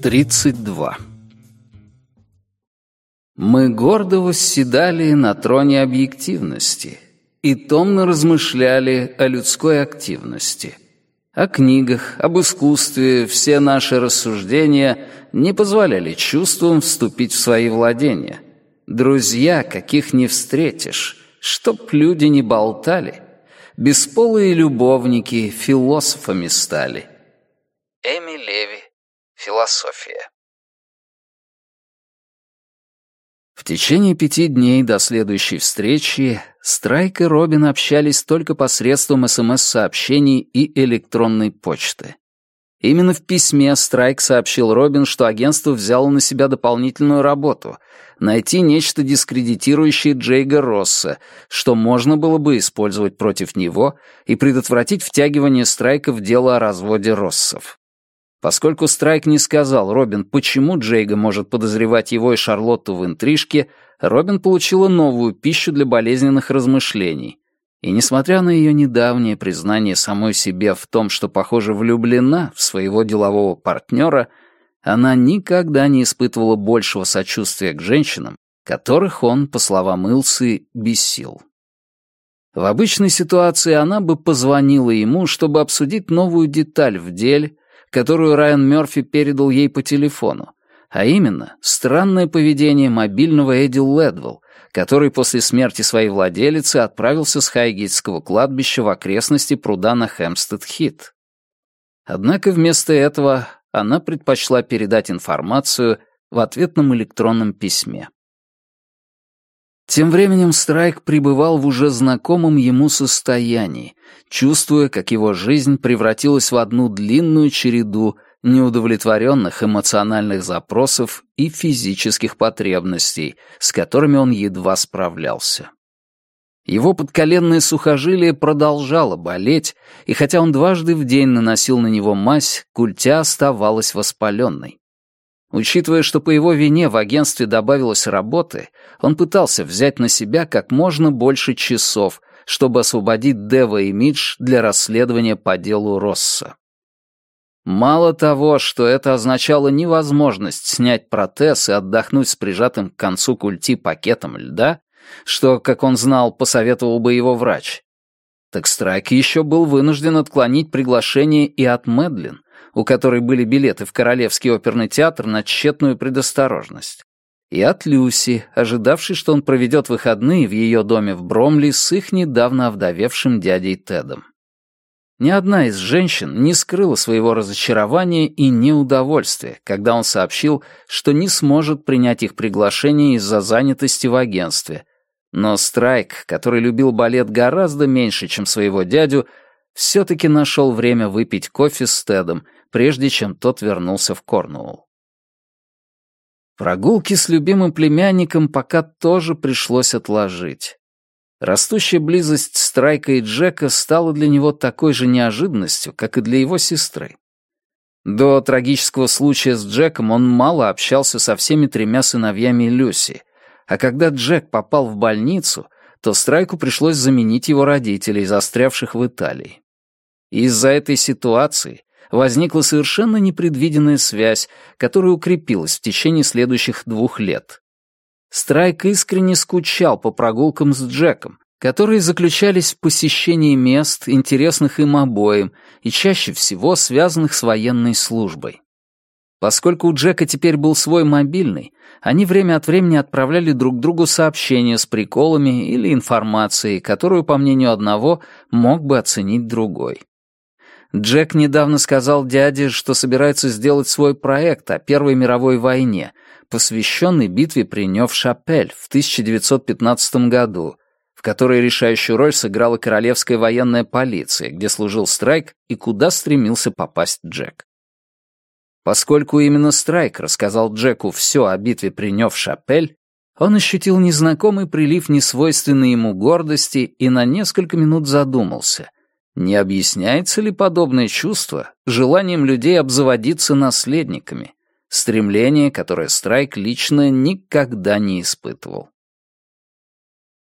32. Мы гордо восседали на троне объективности и томно размышляли о людской активности. О книгах, об искусстве все наши рассуждения не позволяли чувствам вступить в свои владения. Друзья, каких не встретишь, чтоб люди не болтали. Бесполые любовники философами стали. Эми Леви. Философия. В течение 5 дней до следующей встречи Страйк и Робин общались только посредством СМС-сообщений и электронной почты. Именно в письме Страйк сообщил Робин, что агентство взяло на себя дополнительную работу — найти нечто дискредитирующее Джейга Росса, что можно было бы использовать против него и предотвратить втягивание Страйка в дело о разводе Россов. Поскольку Страйк не сказал Робин, почему Джейга может подозревать его и Шарлотту в интрижке, Робин получила новую пищу для болезненных размышлений. И несмотря на ее недавнее признание самой себе в том, что, похоже, влюблена в своего делового партнера, она никогда не испытывала большего сочувствия к женщинам, которых он, по словам Илсы, бесил. В обычной ситуации она бы позвонила ему, чтобы обсудить новую деталь в деле, которую Райан Мёрфи передал ей по телефону, а именно странное поведение мобильного Эдди Лэдвелл, который после смерти своей владелицы отправился с Хайгейтского кладбища в окрестности пруда на Хэмпстед-Хит. Однако вместо этого она предпочла передать информацию в ответном электронном письме. Тем временем Страйк пребывал в уже знакомом ему состоянии, чувствуя, как его жизнь превратилась в одну длинную череду неудовлетворенных эмоциональных запросов и физических потребностей, с которыми он едва справлялся. Его подколенное сухожилие продолжало болеть, и хотя он дважды в день наносил на него мазь, культя оставалась воспаленной. Учитывая, что по его вине в агентстве добавилось работы, он пытался взять на себя как можно больше часов, чтобы освободить Дева и Мидж для расследования по делу Росса. Мало того, что это означало невозможность снять протез и отдохнуть с прижатым к концу культи пакетом льда, что, как он знал, посоветовал бы его врач, так Страйк еще был вынужден отклонить приглашение и от Мэдлин, у которой были билеты в Королевский оперный театр на тщетную предосторожность, и от Люси, ожидавшей, что он проведет выходные в ее доме в Бромли с их недавно овдовевшим дядей Тедом. Ни одна из женщин не скрыла своего разочарования и неудовольствия, когда он сообщил, что не сможет принять их приглашение из-за занятости в агентстве. Но Страйк, который любил балет гораздо меньше, чем своего дядю, все-таки нашел время выпить кофе с Тедом, прежде чем тот вернулся в Корнуолл. Прогулки с любимым племянником пока тоже пришлось отложить. Растущая близость Страйка и Джека стала для него такой же неожиданностью, как и для его сестры. До трагического случая с Джеком он мало общался со всеми 3 сыновьями Люси, а когда Джек попал в больницу, то Страйку пришлось заменить его родителей, застрявших в Италии. Из-за этой ситуации возникла совершенно непредвиденная связь, которая укрепилась в течение следующих 2 лет. Страйк искренне скучал по прогулкам с Джеком, которые заключались в посещении мест, интересных им обоим, и чаще всего связанных с военной службой. Поскольку у Джека теперь был свой мобильный, они время от времени отправляли друг другу сообщения с приколами или информацией, которую, по мнению одного, мог бы оценить другой. Джек недавно сказал дяде, что собирается сделать свой проект о Первой мировой войне, посвященный битве при Нёв-Шапель в 1915 году, в которой решающую роль сыграла Королевская военная полиция, где служил Страйк и куда стремился попасть Джек. Поскольку именно Страйк рассказал Джеку все о битве при Нёв-Шапель, он ощутил незнакомый прилив несвойственной ему гордости и на несколько минут задумался, не объясняется ли подобное чувство желанием людей обзаводиться наследниками, стремление, которое Страйк лично никогда не испытывал.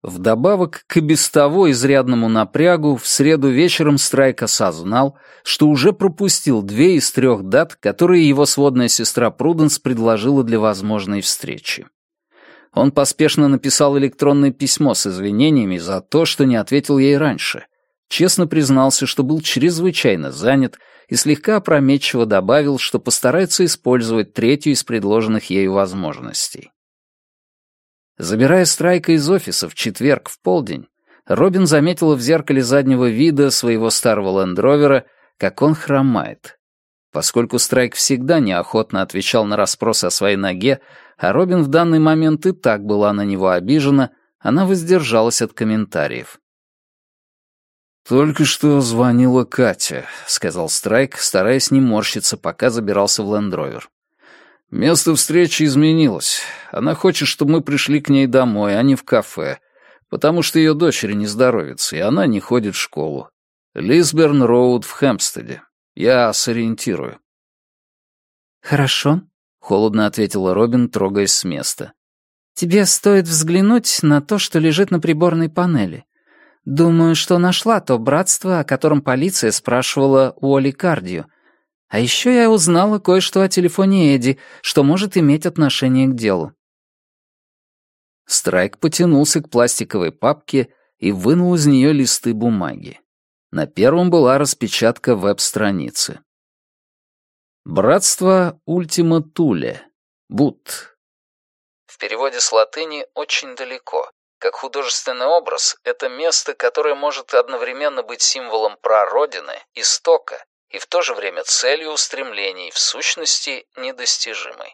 Вдобавок к и без того изрядному напрягу, в среду вечером Страйк осознал, что уже пропустил 2 из 3 дат, которые его сводная сестра Пруденс предложила для возможной встречи. Он поспешно написал электронное письмо с извинениями за то, что не ответил ей раньше. Честно признался, что был чрезвычайно занят, и слегка опрометчиво добавил, что постарается использовать 3-ю из предложенных ею возможностей. Забирая Страйка из офиса в четверг в полдень, Робин заметила в зеркале заднего вида своего старого лендровера, как он хромает. Поскольку Страйк всегда неохотно отвечал на расспросы о своей ноге, а Робин в данный момент и так была на него обижена, она воздержалась от комментариев. «Только что звонила Катя», — сказал Страйк, стараясь не морщиться, пока забирался в лендровер. «Место встречи изменилось. Она хочет, чтобы мы пришли к ней домой, а не в кафе, потому что ее дочери не здоровится, и она не ходит в школу. Лисберн-Роуд в Хэмпстеде. Я сориентирую». «Хорошо», — холодно ответила Робин, трогаясь с места. «Тебе стоит взглянуть на то, что лежит на приборной панели. Думаю, что нашла то братство, о котором полиция спрашивала у Оли Кардио. А еще я узнала кое-что о телефоне Эдди, что может иметь отношение к делу». Страйк потянулся к пластиковой папке и вынул из нее листы бумаги. На первом была распечатка веб-страницы. «Братство Ультима Туле. Бут». В переводе с латыни «очень далеко». Как художественный образ, это место, которое может одновременно быть символом прародины, истока, и в то же время целью устремлений, в сущности, недостижимой.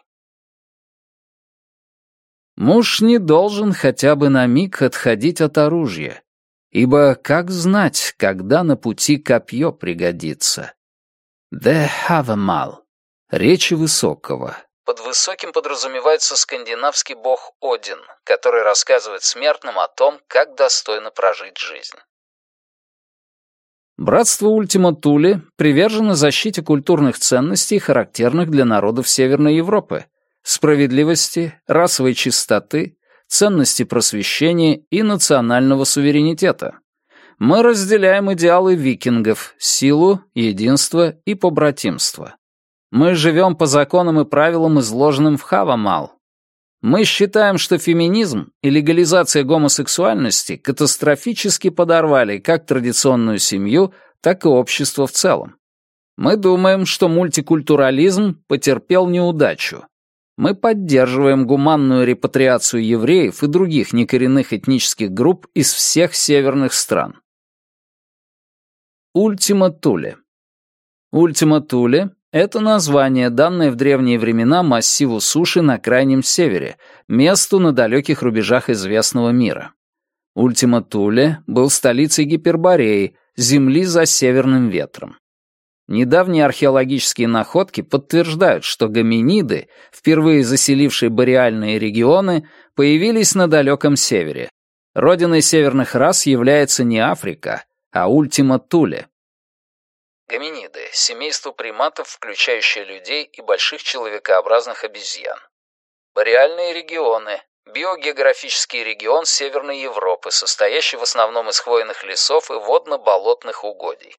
Муж не должен хотя бы на миг отходить от оружия, ибо как знать, когда на пути копье пригодится. «Де Хавемал» — речи Высокого. Под Высоким подразумевается скандинавский бог Один, который рассказывает смертным о том, как достойно прожить жизнь. Братство Ультима Туле привержено защите культурных ценностей, характерных для народов Северной Европы, справедливости, расовой чистоты, ценности просвещения и национального суверенитета. Мы разделяем идеалы викингов, силу, единство и побратимство. Мы живем по законам и правилам, изложенным в Хавамал. Мы считаем, что феминизм и легализация гомосексуальности катастрофически подорвали как традиционную семью, так и общество в целом. Мы думаем, что мультикультурализм потерпел неудачу. Мы поддерживаем гуманную репатриацию евреев и других некоренных этнических групп из всех северных стран. Ультима Туле. Ультима Туле — это название, данное в древние времена массиву суши на Крайнем Севере, месту на далеких рубежах известного мира. Ультима Туле был столицей Гипербореи, земли за северным ветром. Недавние археологические находки подтверждают, что гоминиды, впервые заселившие бореальные регионы, появились на далеком севере. Родиной северных рас является не Африка, а Ультима Туле. Гоминиды — семейство приматов, включающее людей и больших человекообразных обезьян. Бореальные регионы — биогеографический регион Северной Европы, состоящий в основном из хвойных лесов и водно-болотных угодий.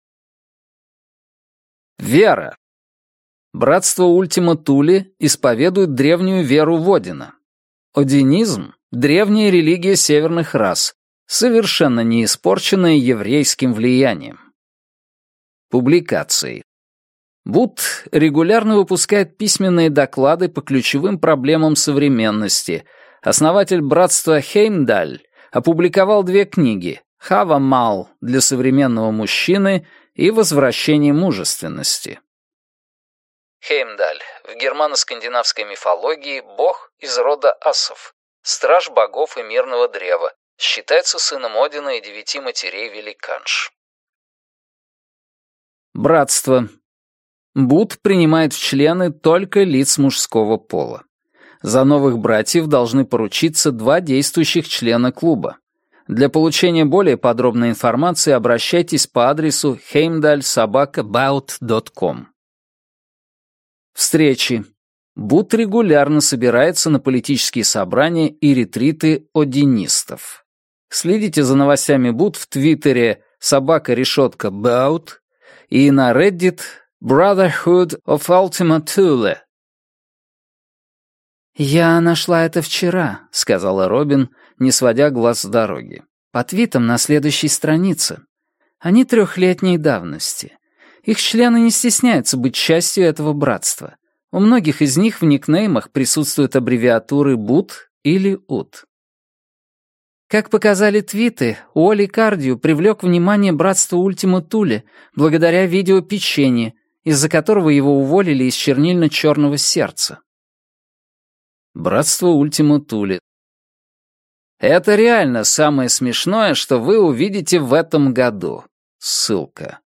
Вера. Братство Ультима Туле исповедует древнюю веру в Одина. Одинизм — древняя религия северных рас, совершенно не испорченная еврейским влиянием. Публикации. Бут регулярно выпускает письменные доклады по ключевым проблемам современности. Основатель братства Хеймдаль опубликовал 2 книги «Хавамал» для современного мужчины и «Возвращение мужественности». Хеймдаль в германо-скандинавской мифологии бог из рода асов, страж богов и мирного древа, считается сыном Одина и 9 матерей-великанш. Братство. Бут принимает в члены только лиц мужского пола. За новых братьев должны поручиться 2 действующих члена клуба. Для получения более подробной информации обращайтесь по адресу heimdal@about.com. Встречи. Бут регулярно собирается на политические собрания и ретриты одинистов. Следите за новостями Бут в Твиттере _Bout и на Reddit Brotherhood of Ultima Thule. «Я нашла это вчера», — сказала Робин, не сводя глаз с дороги. «По твитам на следующей странице. Они 3-летней давности. Их члены не стесняются быть частью этого братства. У многих из них в никнеймах присутствуют аббревиатуры БУТ или УТ. Как показали твиты, Уолли Кардио привлек внимание братства Ультима Туле благодаря видео печенье, из-за которого его уволили из чернильно-черного сердца. Братство Ультима Туле. Это реально самое смешное, что вы увидите в этом году. Ссылка.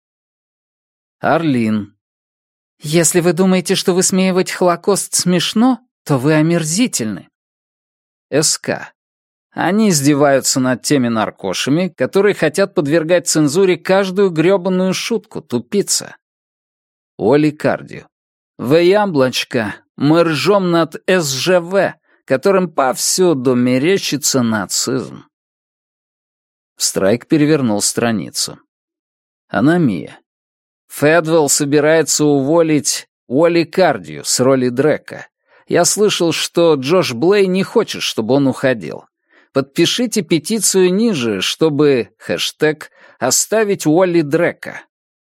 Арлин. Если вы думаете, что высмеивать Холокост смешно, то вы омерзительны. СК. Они издеваются над теми наркошами, которые хотят подвергать цензуре каждую грёбаную шутку, тупица. Уолли Кардио. Вы, яблочко, мы ржем над СЖВ, которым повсюду мерещится нацизм. Страйк перевернул страницу. Аномия. Федвелл собирается уволить Уолли Кардио с роли Дрека. Я слышал, что Джош Блей не хочет, чтобы он уходил. Подпишите петицию ниже, чтобы, хэштег, оставить Уолли Дрека.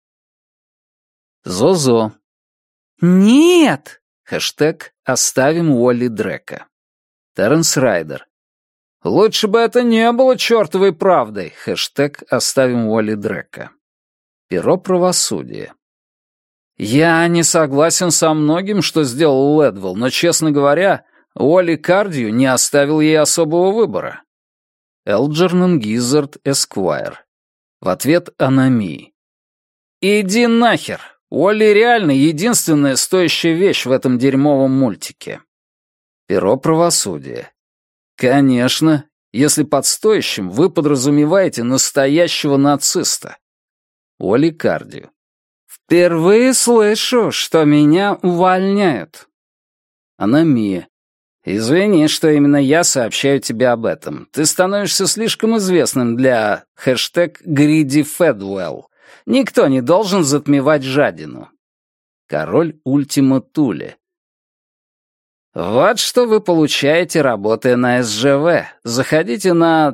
Зозо. Нет! Хэштег, оставим Уолли Дрека. Терренс Райдер. Лучше бы это не было чертовой правдой. Хэштег, оставим Уолли Дрека. Перо правосудия. Я не согласен со многим, что сделал Лэдвелл, но, честно говоря, Уолли Кардио не оставил ей особого выбора. Элджернон Гиззард Эсквайр. В ответ аномии. Иди нахер! Уолли реально единственная стоящая вещь в этом дерьмовом мультике. Перо правосудия. Конечно, если под стоящим вы подразумеваете настоящего нациста. Уолли Кардио. Впервые слышу, что меня увольняют. Аномия. Извини, что именно я сообщаю тебе об этом. Ты становишься слишком известным для хэштег Greedy Fedwell. Никто не должен затмевать жадину. Король Ультима Туле. Вот что вы получаете, работая на СЖВ. Заходите на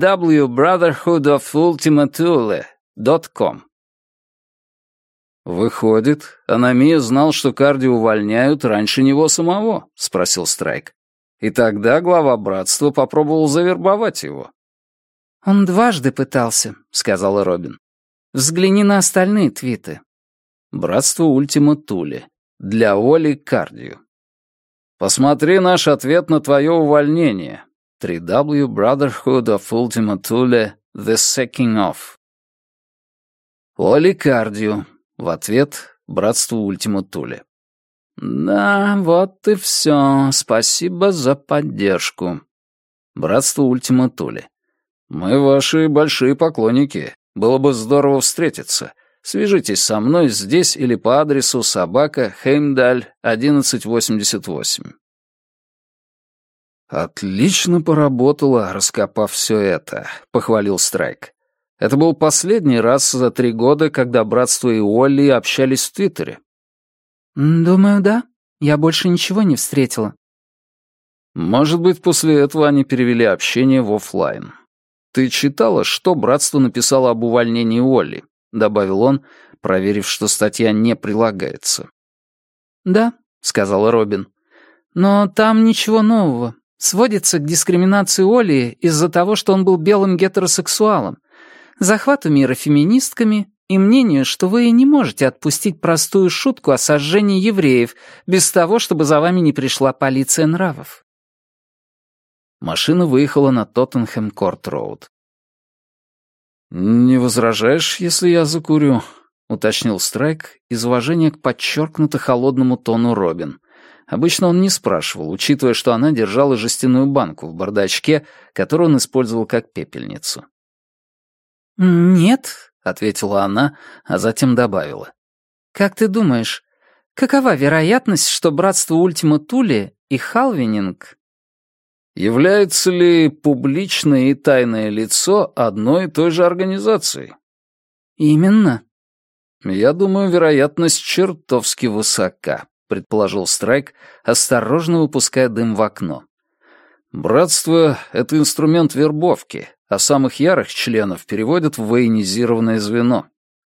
www.brotherhoodofultimatule.com. «Выходит, Аномия знал, что Кардио увольняют раньше него самого?» — спросил Страйк. И тогда глава братства попробовал завербовать его. «Он дважды пытался», — сказала Робин. «Взгляни на остальные твиты». Братство Ультима Туле. Для Уолли Кардио. Посмотри наш ответ на твое увольнение. www.brotherhoodofultimatule The Sacking Off. Уолли Кардио. В ответ братству Ультима Туле. Да, вот и все. Спасибо за поддержку. Братство Ультима Туле. Мы ваши большие поклонники. Было бы здорово встретиться. Свяжитесь со мной здесь или по адресу Хеймдаль 1188. Отлично поработала, раскопав все это, похвалил Страйк. Это был последний раз за 3 года, когда братство и Уолли общались в Твиттере. «Думаю, да. Я больше ничего не встретила». Может быть, после этого они перевели общение в офлайн. Ты читала, что братство написало об увольнении Уолли? Добавил он, проверив, что статья не прилагается. «Да», — сказала Робин. «Но там ничего нового. Сводится к дискриминации Уолли из-за того, что он был белым гетеросексуалом, захвату мира феминистками и мнению, что вы не можете отпустить простую шутку о сожжении евреев без того, чтобы за вами не пришла полиция нравов». Машина выехала на Тоттенхэм-Корт-Роуд. «Не возражаешь, если я закурю?» — уточнил Страйк из уважения к подчеркнуто холодному тону Робин. Обычно он не спрашивал, учитывая, что она держала жестяную банку в бардачке, которую он использовал как пепельницу. «Нет», — ответила она, а затем добавила. «Как ты думаешь, какова вероятность, что братство Ультима Туле и Халвининг Является ли публичное и тайное лицо одной и той же организацией? Именно. Я думаю, вероятность чертовски высока, предположил Страйк, осторожно выпуская дым в окно. Братство — это инструмент вербовки, а самых ярых членов переводят в военизированное звено.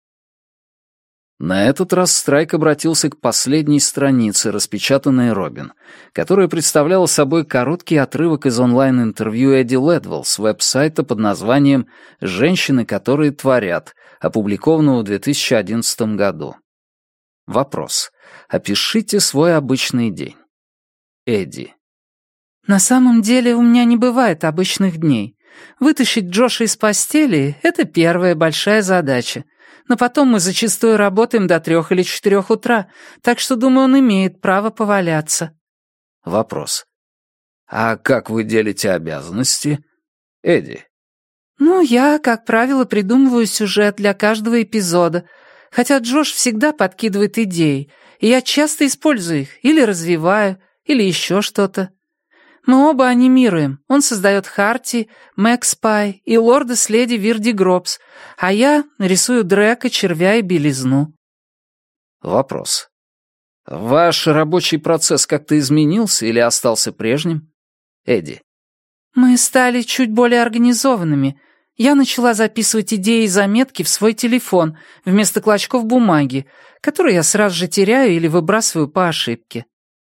На этот раз Страйк обратился к последней странице, распечатанной Робин, которая представляла собой короткий отрывок из онлайн-интервью Эдди Ледвелл с веб-сайта под названием «Женщины, которые творят», опубликованного в 2011 году. Вопрос. Опишите свой обычный день. Эдди. На самом деле у меня не бывает обычных дней. Вытащить Джоша из постели — это первая большая задача. Но потом мы зачастую работаем до 3 или 4 утра, так что, думаю, он имеет право поваляться. Вопрос. А как вы делите обязанности? Эдди. Ну, я, как правило, придумываю сюжет для каждого эпизода, хотя Джош всегда подкидывает идеи, и я часто использую их, или развиваю, или еще что-то. Мы оба анимируем. Он создает Харти, Мэкспай и лорда с леди Вирди Гробс, а я рисую Дрека, червя и белизну. Вопрос. Ваш рабочий процесс как-то изменился или остался прежним? Эдди. Мы стали чуть более организованными. Я начала записывать идеи и заметки в свой телефон вместо клочков бумаги, которые я сразу же теряю или выбрасываю по ошибке.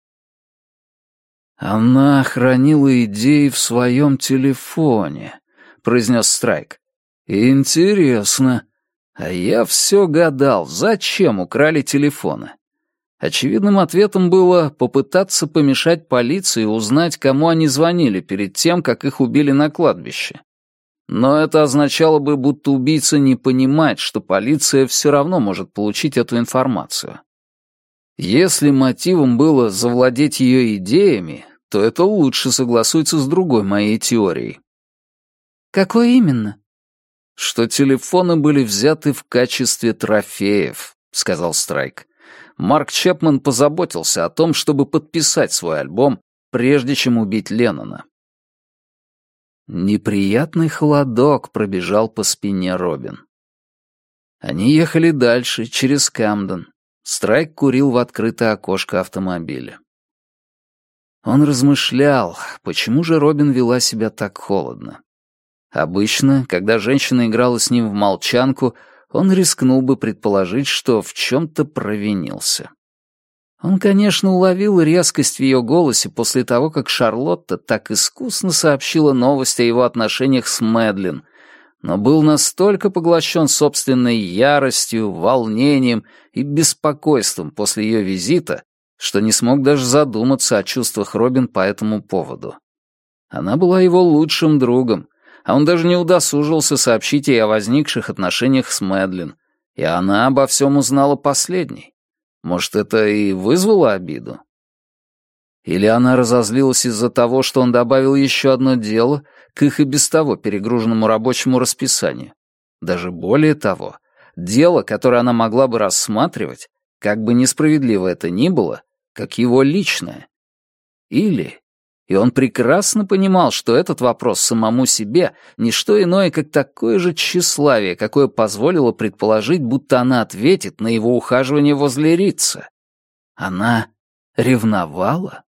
«Она хранила идеи в своем телефоне», — произнес Страйк. «Интересно. А я все гадал, зачем украли телефоны?» Очевидным ответом было попытаться помешать полиции узнать, кому они звонили перед тем, как их убили на кладбище. Но это означало бы, будто убийца не понимает, что полиция все равно может получить эту информацию. Если мотивом было завладеть ее идеями, то это лучше согласуется с другой моей теорией. Какой именно? Что телефоны были взяты в качестве трофеев, сказал Страйк. Марк Чепман позаботился о том, чтобы подписать свой альбом, прежде чем убить Леннона. Неприятный холодок пробежал по спине Робин. Они ехали дальше, через Камден. Страйк курил в открытое окошко автомобиля. Он размышлял, почему же Робин вела себя так холодно. Обычно, когда женщина играла с ним в молчанку, он рискнул бы предположить, что в чем-то провинился. Он, конечно, уловил резкость в ее голосе после того, как Шарлотта так искусно сообщила новость о его отношениях с Мэдлин, но был настолько поглощен собственной яростью, волнением и беспокойством после ее визита, что не смог даже задуматься о чувствах Робин по этому поводу. Она была его лучшим другом, а он даже не удосужился сообщить ей о возникших отношениях с Мэдлин, и она обо всем узнала последней. Может, это и вызвало обиду? Или она разозлилась из-за того, что он добавил еще одно дело к их и без того перегруженному рабочему расписанию? Даже более того, дело, которое она могла бы рассматривать, как бы несправедливо это ни было, как его личное. Или... И он прекрасно понимал, что этот вопрос самому себе — не что иное, как такое же тщеславие, какое позволило предположить, будто она ответит на его ухаживание возле Рица. Она ревновала?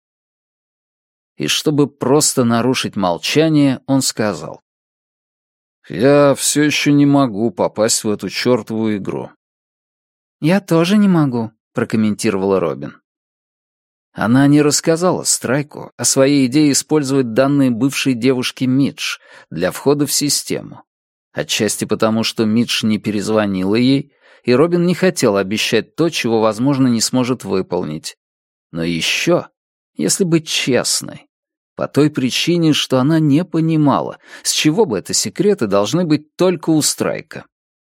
И чтобы просто нарушить молчание, он сказал: «Я все еще не могу попасть в эту чертову игру». «Я тоже не могу», — прокомментировала Робин. Она не рассказала Страйку о своей идее использовать данные бывшей девушки Мидж для входа в систему. Отчасти потому, что Мидж не перезвонила ей, и Робин не хотел обещать то, чего, возможно, не сможет выполнить. Но еще, если быть честной, по той причине, что она не понимала, с чего бы это секреты должны быть только у Страйка.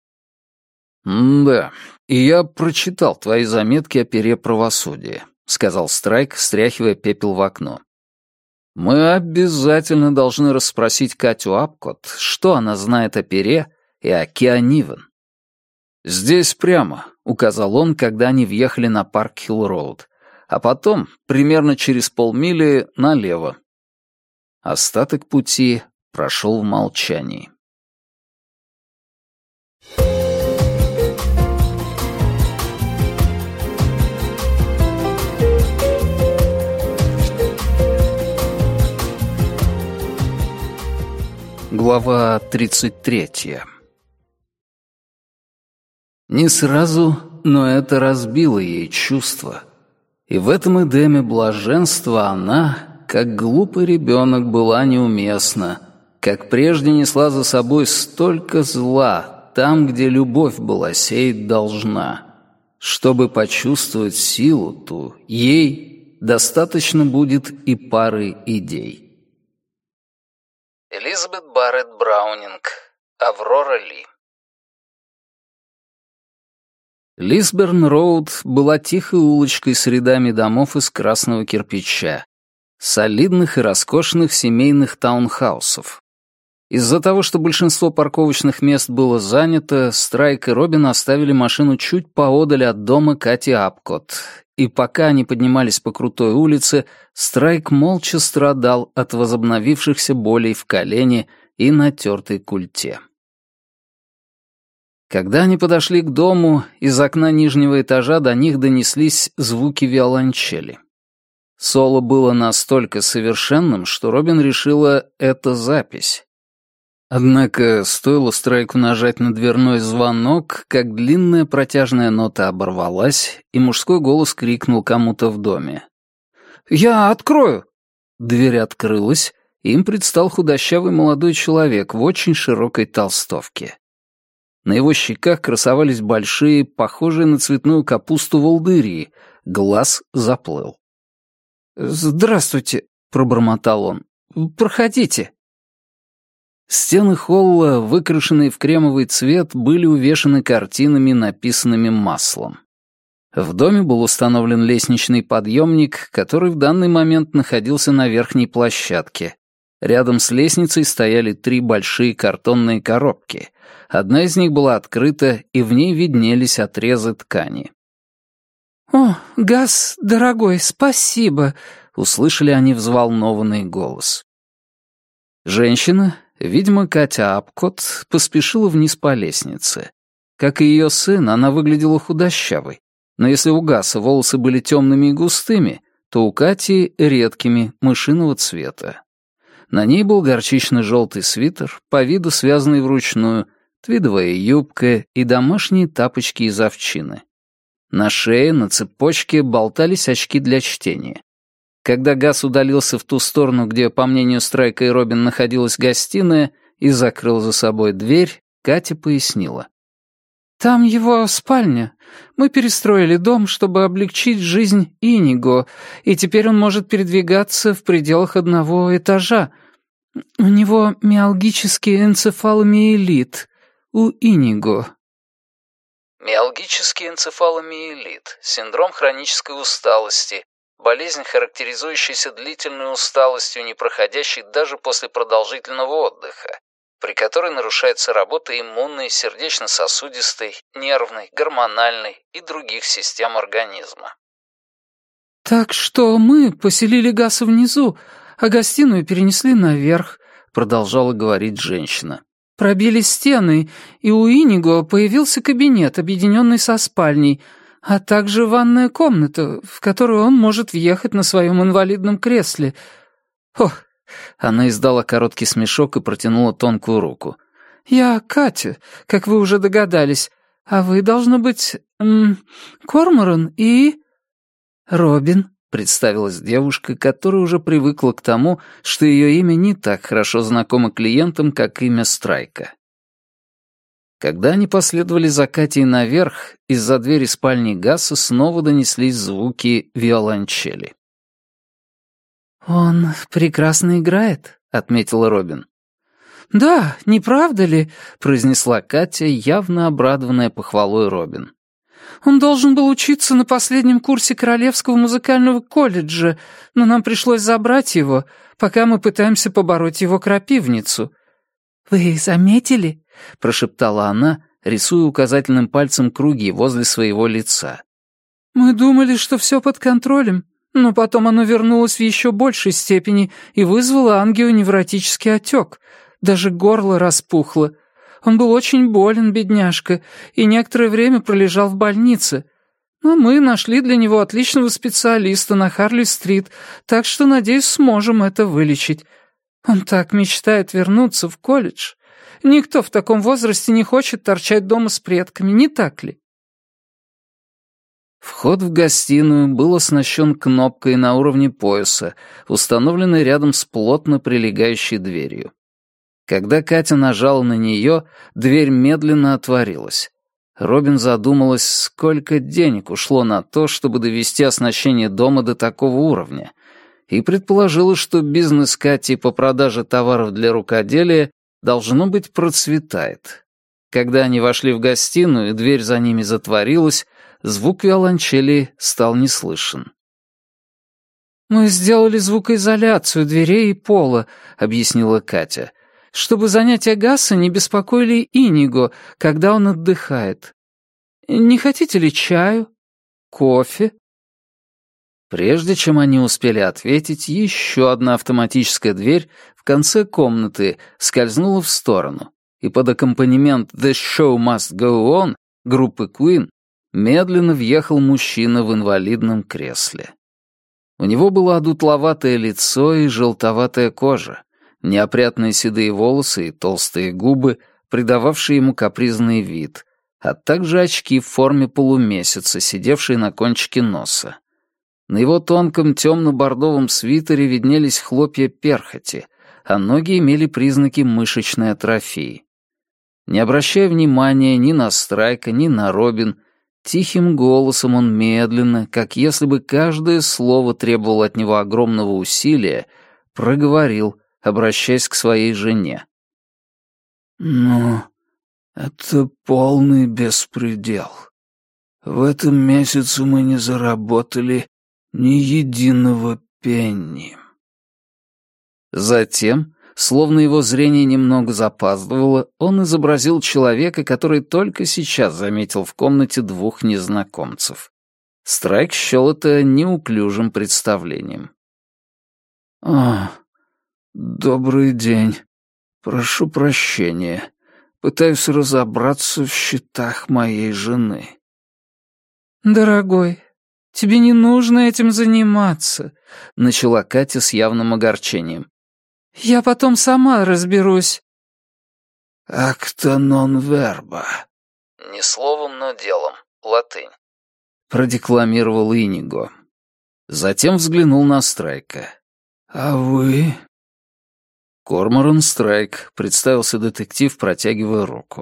«Да, и я прочитал твои заметки о пере правосудия», — сказал Страйк, стряхивая пепел в окно. «Мы обязательно должны расспросить Катю Апкот, что она знает о пере и о Кианивен». «Здесь прямо», — указал он, когда они въехали на Парк-Хилл-Роуд, а потом, примерно через полмили, налево. Остаток пути прошел в молчании. Глава 33. Не сразу, но это разбило ей чувства. И в этом эдеме блаженства она, как глупый ребенок, была неуместна, как прежде несла за собой столько зла там, где любовь была сеять должна. Чтобы почувствовать силу ту, ей достаточно будет и пары идей. Элизабет Барретт Браунинг. Аврора Ли. Лисберн-Роуд была тихой улочкой с рядами домов из красного кирпича, солидных и роскошных семейных таунхаусов. Из-за того, что большинство парковочных мест было занято, Страйк и Робин оставили машину чуть поодаль от дома Кати Апкотт, и пока они поднимались по крутой улице, Страйк молча страдал от возобновившихся болей в колене и натертой культе. Когда они подошли к дому, из окна нижнего этажа до них донеслись звуки виолончели. Соло было настолько совершенным, что Робин решила, это запись. Однако стоило Страйку нажать на дверной звонок, как длинная протяжная нота оборвалась, и мужской голос крикнул кому-то в доме. «Я открою!» Дверь открылась, и им предстал худощавый молодой человек в очень широкой толстовке. На его щеках красовались большие, похожие на цветную капусту волдыри, глаз заплыл. «Здравствуйте», — пробормотал он. «Проходите». Стены холла, выкрашенные в кремовый цвет, были увешаны картинами, написанными маслом. В доме был установлен лестничный подъемник, который в данный момент находился на верхней площадке. Рядом с лестницей стояли 3 большие картонные коробки. Одна из них была открыта, и в ней виднелись отрезы ткани. «О, Газ, дорогой, спасибо!» — услышали они взволнованный голос. Женщина, видимо, Катя Апкотт, поспешила вниз по лестнице. Как и ее сын, она выглядела худощавой, но если у Гаса волосы были темными и густыми, то у Кати — редкими, мышиного цвета. На ней был горчично-желтый свитер, по виду связанный вручную, твидовая юбка и домашние тапочки из овчины. На шее, на цепочке болтались очки для чтения. Когда Гас удалился в ту сторону, где, по мнению Страйка и Робин, находилась гостиная, и закрыл за собой дверь, Катя пояснила. «Там его спальня. Мы перестроили дом, чтобы облегчить жизнь Иниго, и теперь он может передвигаться в пределах одного этажа. У него миалгический энцефаломиелит. У Иниго». Миалгический энцефаломиелит – синдром хронической усталости, болезнь, характеризующаяся длительной усталостью, не проходящей даже после продолжительного отдыха, при которой нарушается работа иммунной, сердечно-сосудистой, нервной, гормональной и других систем организма. «Так что мы поселили Гаса внизу, а гостиную перенесли наверх», — продолжала говорить женщина. «Пробили стены, и у Иниго появился кабинет, объединенный со спальней, а также ванная комната, в которую он может въехать на своем инвалидном кресле. Ох!» Она издала короткий смешок и протянула тонкую руку. «Я Катя, как вы уже догадались, а вы, должно быть, Корморан и...» «Робин», — представилась девушка, которая уже привыкла к тому, что ее имя не так хорошо знакомо клиентам, как имя Страйка. Когда они последовали за Катей наверх, из-за двери спальни Гаса снова донеслись звуки виолончели. «Он прекрасно играет», — отметила Робин. «Да, не правда ли?» — произнесла Катя, явно обрадованная похвалой Робин. «Он должен был учиться на последнем курсе Королевского музыкального колледжа, но нам пришлось забрать его, пока мы пытаемся побороть его крапивницу». «Вы заметили?» — прошептала она, рисуя указательным пальцем круги возле своего лица. «Мы думали, что все под контролем, Но потом оно вернулось в еще большей степени и вызвало ангионевротический отек. Даже горло распухло. Он был очень болен, бедняжка, и некоторое время пролежал в больнице. Но мы нашли для него отличного специалиста на Харли-стрит, так что, надеюсь, сможем это вылечить. Он так мечтает вернуться в колледж. Никто в таком возрасте не хочет торчать дома с предками, не так ли?» Вход в гостиную был оснащен кнопкой на уровне пояса, установленной рядом с плотно прилегающей дверью. Когда Катя нажала на нее, дверь медленно отворилась. Робин задумалась, сколько денег ушло на то, чтобы довести оснащение дома до такого уровня, и предположила, что бизнес Кати по продаже товаров для рукоделия должно быть процветает. Когда они вошли в гостиную и дверь за ними затворилась, звук виолончели стал неслышен. «Мы сделали звукоизоляцию дверей и пола», — объяснила Катя, «чтобы занятия Гаса не беспокоили Иниго, когда он отдыхает. Не хотите ли чаю? Кофе?» Прежде чем они успели ответить, еще одна автоматическая дверь в конце комнаты скользнула в сторону, и под аккомпанемент «The Show Must Go On» группы Queen медленно въехал мужчина в инвалидном кресле. У него было одутловатое лицо и желтоватая кожа, неопрятные седые волосы и толстые губы, придававшие ему капризный вид, а также очки в форме полумесяца, сидевшие на кончике носа. На его тонком темно-бордовом свитере виднелись хлопья перхоти, а ноги имели признаки мышечной атрофии. Не обращая внимания ни на Страйка, ни на Робин, тихим голосом он медленно, как если бы каждое слово требовало от него огромного усилия, проговорил, обращаясь к своей жене. «Ну, это полный беспредел. В этом месяце мы не заработали ни единого пенни». Затем, словно его зрение немного запаздывало, он изобразил человека, который только сейчас заметил в комнате двух незнакомцев. Страйк счел это неуклюжим представлением. «Добрый день. Прошу прощения. Пытаюсь разобраться в счетах моей жены». «Дорогой, тебе не нужно этим заниматься», — начала Катя с явным огорчением. «Я потом сама разберусь». «Acta non verba». «Не словом, но делом. Латынь». Продекламировал Иниго. Затем взглянул на Страйка. «А вы?» «Корморан Страйк», — представился детектив, протягивая руку.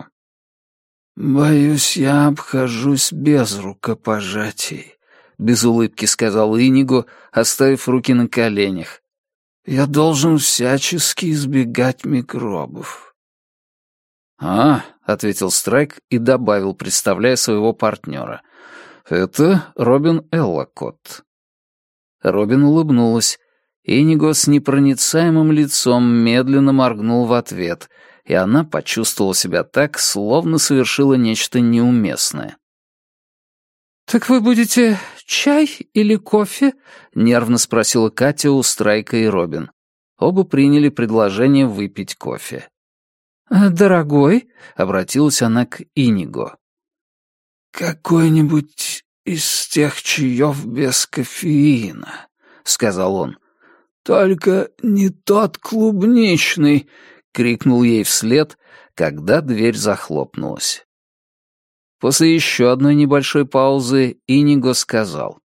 «Боюсь, я обхожусь без рукопожатий», — без улыбки сказал Иниго, оставив руки на коленях. «Я должен всячески избегать микробов». «ответил Страйк и добавил, представляя своего партнера. «Это Робин Эллокотт». Робин улыбнулась. Иниго с непроницаемым лицом медленно моргнул в ответ, и она почувствовала себя так, словно совершила нечто неуместное. «Так вы будете чай или кофе?» — нервно спросила Катя у Страйка и Робин. Оба приняли предложение выпить кофе. «Дорогой?» — обратилась она к Иниго. «Какой-нибудь из тех чаев без кофеина», — сказал он. «Только не тот клубничный!» — крикнул ей вслед, когда дверь захлопнулась. После еще одной небольшой паузы Иниго сказал: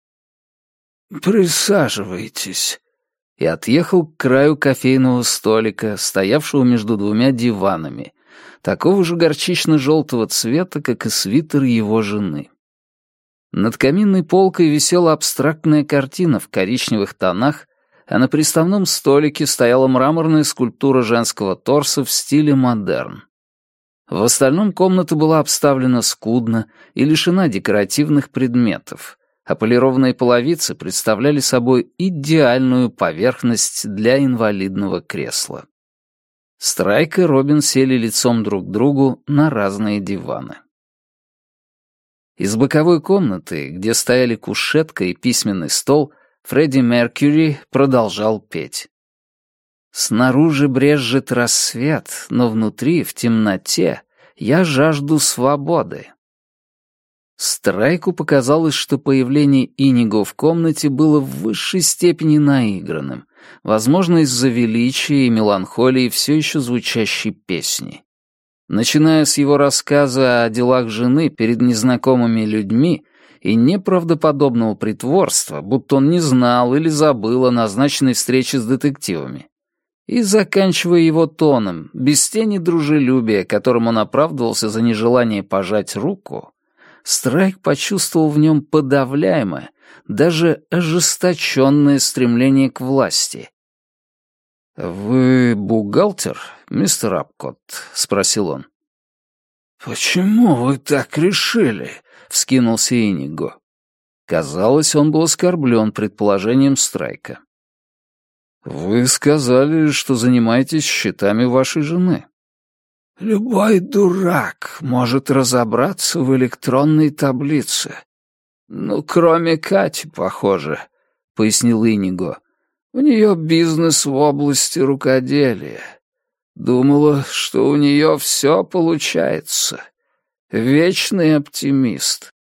«Присаживайтесь», и отъехал к краю кофейного столика, стоявшего между двумя диванами, такого же горчично-желтого цвета, как и свитер его жены. Над каминной полкой висела абстрактная картина в коричневых тонах, а на приставном столике стояла мраморная скульптура женского торса в стиле модерн. В остальном комната была обставлена скудно и лишена декоративных предметов, а полированные половицы представляли собой идеальную поверхность для инвалидного кресла. Страйк и Робин сели лицом друг к другу на разные диваны. Из боковой комнаты, где стояли кушетка и письменный стол, Фредди Меркьюри продолжал петь. «Снаружи брезжит рассвет, но внутри, в темноте, я жажду свободы». Страйку показалось, что появление Иниго в комнате было в высшей степени наигранным, возможно, из-за величия и меланхолии все еще звучащей песни. Начиная с его рассказа о делах жены перед незнакомыми людьми и неправдоподобного притворства, будто он не знал или забыл о назначенной встрече с детективами, и заканчивая его тоном, без тени дружелюбия, которым он оправдывался за нежелание пожать руку, Страйк почувствовал в нем подавляемое, даже ожесточенное стремление к власти. «Вы бухгалтер, мистер Апкотт?» — спросил он. «Почему вы так решили?» — вскинулся Иниго. Казалось, он был оскорблен предположением Страйка. «Вы сказали, что занимаетесь счетами вашей жены». «Любой дурак может разобраться в электронной таблице. Ну, кроме Кати, похоже», — пояснил Иниго. «У нее бизнес в области рукоделия. Думала, что у нее все получается. Вечный оптимист».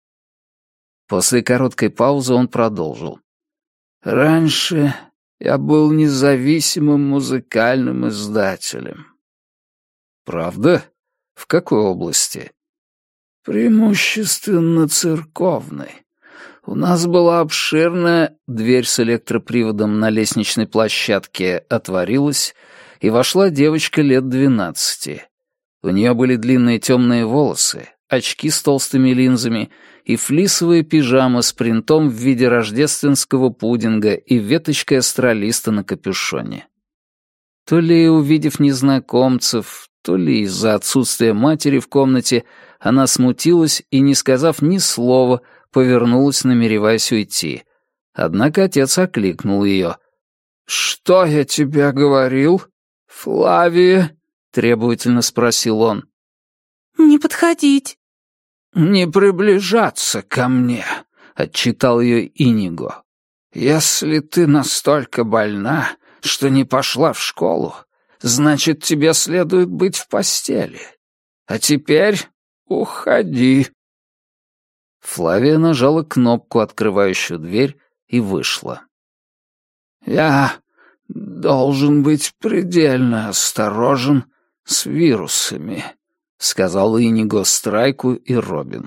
После короткой паузы он продолжил. «Раньше я был независимым музыкальным издателем». «Правда? В какой области?» «Преимущественно церковной. У нас была обширная...» Дверь с электроприводом на лестничной площадке отворилась, и вошла девочка лет 12. У нее были длинные темные волосы, очки с толстыми линзами и флисовая пижама с принтом в виде рождественского пудинга и веточкой астролиста на капюшоне. То ли увидев незнакомцев, то ли из-за отсутствия матери в комнате, она смутилась и, не сказав ни слова, повернулась, намереваясь уйти. Однако отец окликнул ее. «Что я тебе говорил, Флавия?» — требовательно спросил он. «Не подходить». «Не приближаться ко мне», — отчитал ее Иниго. «Если ты настолько больна, что не пошла в школу, значит, тебе следует быть в постели. А теперь уходи». Флавия нажала кнопку, открывающую дверь, и вышла. «Я должен быть предельно осторожен с вирусами», — сказал Иниго Страйку и Робин.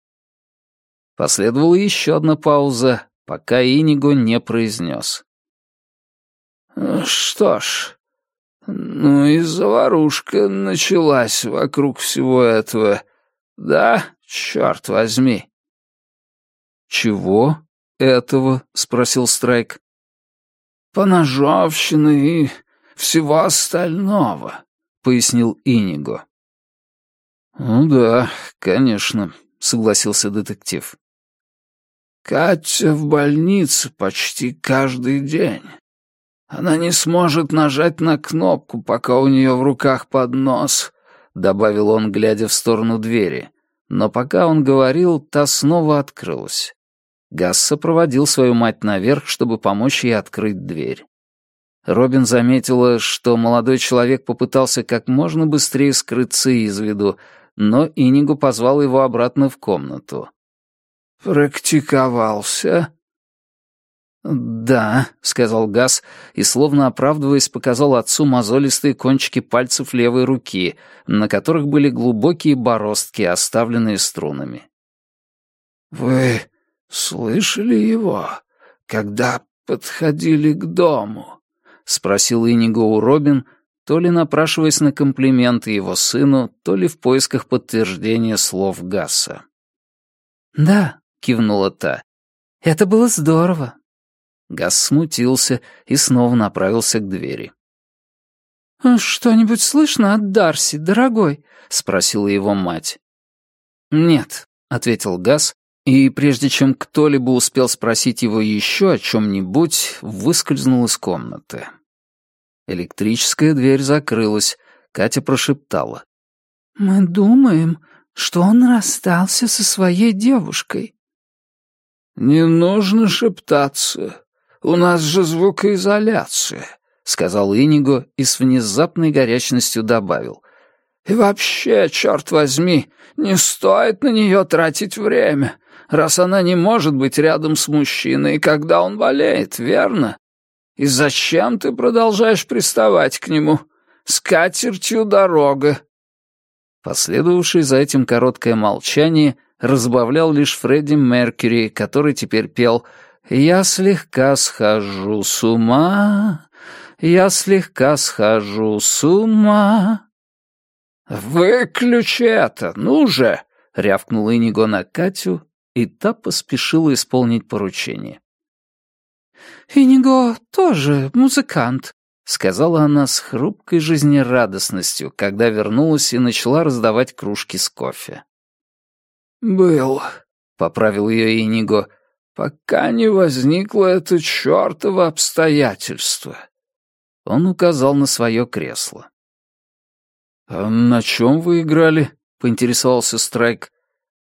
Последовала еще одна пауза, пока Иниго не произнес. «Что ж, ну и заварушка началась вокруг всего этого. Да, черт возьми». «Чего этого?» — спросил Страйк. «Поножовщины и всего остального», — пояснил Иниго. «Ну да, конечно», — согласился детектив. «Катя в больнице почти каждый день. Она не сможет нажать на кнопку, пока у нее в руках поднос», — добавил он, глядя в сторону двери. Но пока он говорил, та снова открылась. Гасс сопроводил свою мать наверх, чтобы помочь ей открыть дверь. Робин заметила, что молодой человек попытался как можно быстрее скрыться из виду, но Иниго позвал его обратно в комнату. «Практиковался?» «Да», — сказал Гасс, и, словно оправдываясь, показал отцу мозолистые кончики пальцев левой руки, на которых были глубокие бороздки, оставленные струнами. «Вы слышали его, когда подходили к дому?» — спросил Иниго у Робин, то ли напрашиваясь на комплименты его сыну, то ли в поисках подтверждения слов Гасса. «Да», — кивнула та, — «это было здорово». Гасс смутился и снова направился к двери. «Что-нибудь слышно от Дарси, дорогой?» — спросила его мать. «Нет», — ответил Гасс, и прежде чем кто-либо успел спросить его еще о чем-нибудь, выскользнул из комнаты. Электрическая дверь закрылась. Катя прошептала. «Мы думаем, что он расстался со своей девушкой». «Не нужно шептаться. У нас же звукоизоляция», — сказал Иниго и с внезапной горячностью добавил. «И вообще, черт возьми, не стоит на нее тратить время, раз она не может быть рядом с мужчиной, когда он болеет, верно? И зачем ты продолжаешь приставать к нему? С катертью дорога». Последовавшее за этим короткое молчание разбавлял лишь Фредди Меркьюри, который теперь пел «Я слегка схожу с ума, я слегка схожу с ума». «Выключи это, ну же!» — рявкнул Иниго на Катю, и та поспешила исполнить поручение. «Иниго тоже музыкант», — сказала она с хрупкой жизнерадостностью, когда вернулась и начала раздавать кружки с кофе. «Был», — поправил ее Иниго, — «пока не возникло это чёртово обстоятельство». Он указал на свое кресло. «А на чем вы играли?» — поинтересовался Страйк.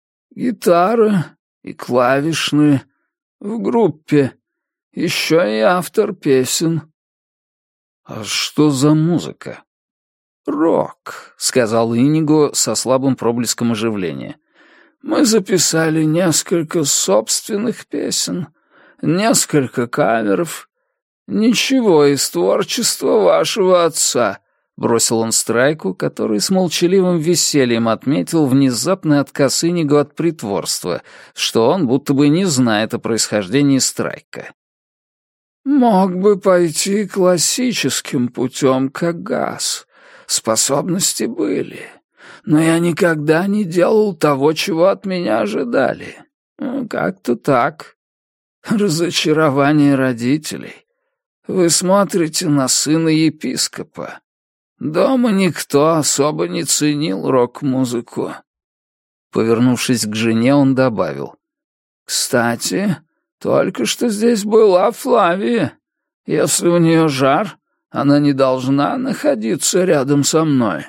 «Гитара и клавишные. В группе. Еще и автор песен». «А что за музыка?» «Рок», — сказал Иниго со слабым проблеском оживления. «Мы записали несколько собственных песен, несколько каверов. Ничего из творчества вашего отца», — бросил он Страйку, который с молчаливым весельем отметил внезапный отказ Иниго от притворства, что он будто бы не знает о происхождении Страйка. «Мог бы пойти классическим путем, как Газ. Способности были. Но я никогда не делал того, чего от меня ожидали. Как-то так. Разочарование родителей. Вы смотрите на сына епископа. Дома никто особо не ценил рок-музыку». Повернувшись к жене, он добавил. «Кстати, только что здесь была Флавия. Если у нее жар, она не должна находиться рядом со мной».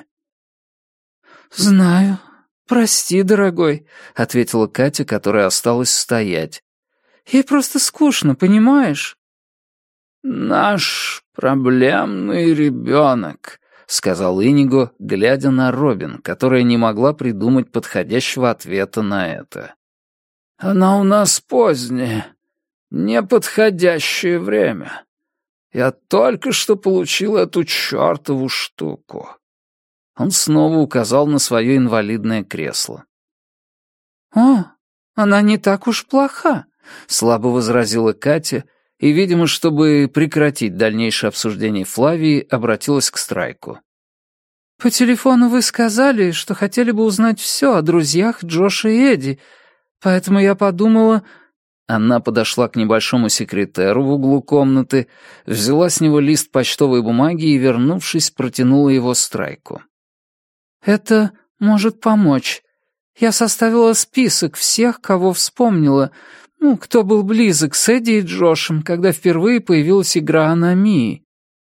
«Знаю. Прости, дорогой», — ответила Катя, которая осталась стоять. «Ей просто скучно, понимаешь?» «Наш проблемный ребенок», — сказал Иниго, глядя на Робин, которая не могла придумать подходящего ответа на это. «Она у нас поздняя, неподходящее время. Я только что получил эту чертову штуку». Он снова указал на свое инвалидное кресло. «О, она не так уж плоха», — слабо возразила Катя, и, видимо, чтобы прекратить дальнейшее обсуждение Флавии, обратилась к Страйку. «По телефону вы сказали, что хотели бы узнать все о друзьях Джоша и Эдди, поэтому я подумала...» Она подошла к небольшому секретеру в углу комнаты, взяла с него лист почтовой бумаги и, вернувшись, протянула его Страйку. «Это может помочь. Я составила список всех, кого вспомнила, кто был близок с Эдди и Джошем, когда впервые появилась игра аномии».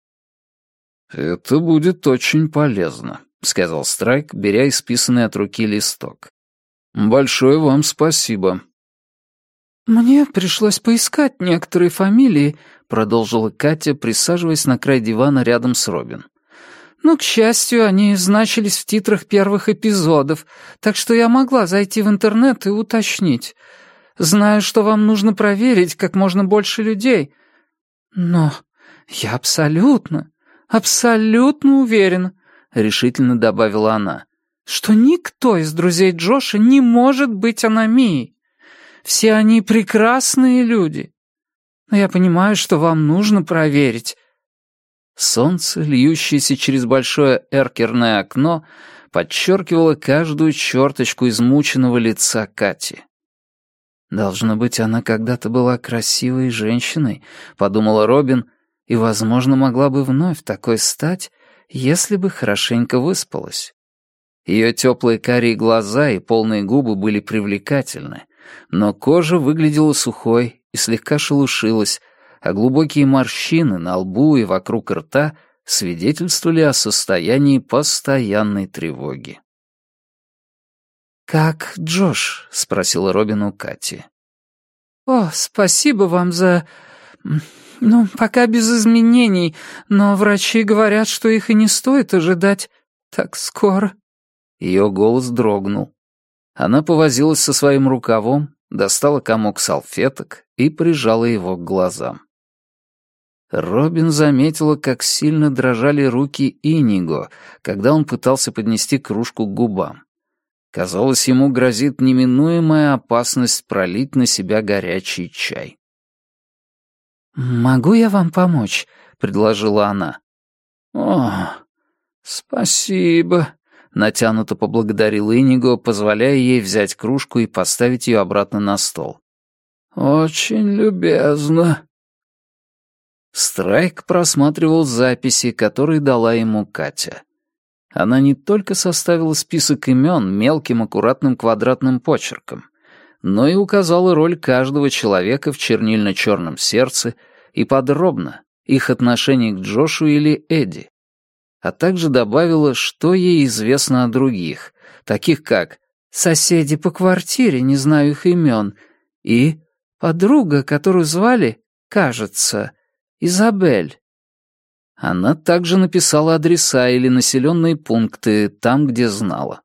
«Это будет очень полезно», — сказал Страйк, беря исписанный от руки листок. «Большое вам спасибо». «Мне пришлось поискать некоторые фамилии», — продолжила Катя, присаживаясь на край дивана рядом с Робин. «Но, к счастью, они значились в титрах первых эпизодов, так что я могла зайти в интернет и уточнить. Знаю, что вам нужно проверить как можно больше людей. Но я абсолютно уверена», — решительно добавила она, «что никто из друзей Джоша не может быть аномией. Все они прекрасные люди. Но я понимаю, что вам нужно проверить». Солнце, льющееся через большое эркерное окно, подчеркивало каждую черточку измученного лица Кати. «Должно быть, она когда-то была красивой женщиной», — подумала Робин, «и, возможно, могла бы вновь такой стать, если бы хорошенько выспалась». Ее теплые карие глаза и полные губы были привлекательны, но кожа выглядела сухой и слегка шелушилась, а глубокие морщины на лбу и вокруг рта свидетельствовали о состоянии постоянной тревоги. «Как Джош?» — спросила Робин у Кати. «О, спасибо вам за «Ну, пока без изменений, но врачи говорят, что их и не стоит ожидать так скоро». Ее голос дрогнул. Она повозилась со своим рукавом, достала комок салфеток и прижала его к глазам. Робин заметила, как сильно дрожали руки Иниго, когда он пытался поднести кружку к губам. Казалось, ему грозит неминуемая опасность пролить на себя горячий чай. «Могу я вам помочь?» — предложила она. «О, спасибо», — натянуто поблагодарил Иниго, позволяя ей взять кружку и поставить ее обратно на стол. «Очень любезно». Страйк просматривал записи, которые дала ему Катя. Она не только составила список имен мелким аккуратным квадратным почерком, но и указала роль каждого человека в чернильно-черном сердце и подробно их отношение к Джошу или Эдди, а также добавила, что ей известно о других, таких как «соседи по квартире, не знаю их имен», и «подруга, которую звали, кажется, Изабель». Она также написала адреса или населенные пункты там, где знала.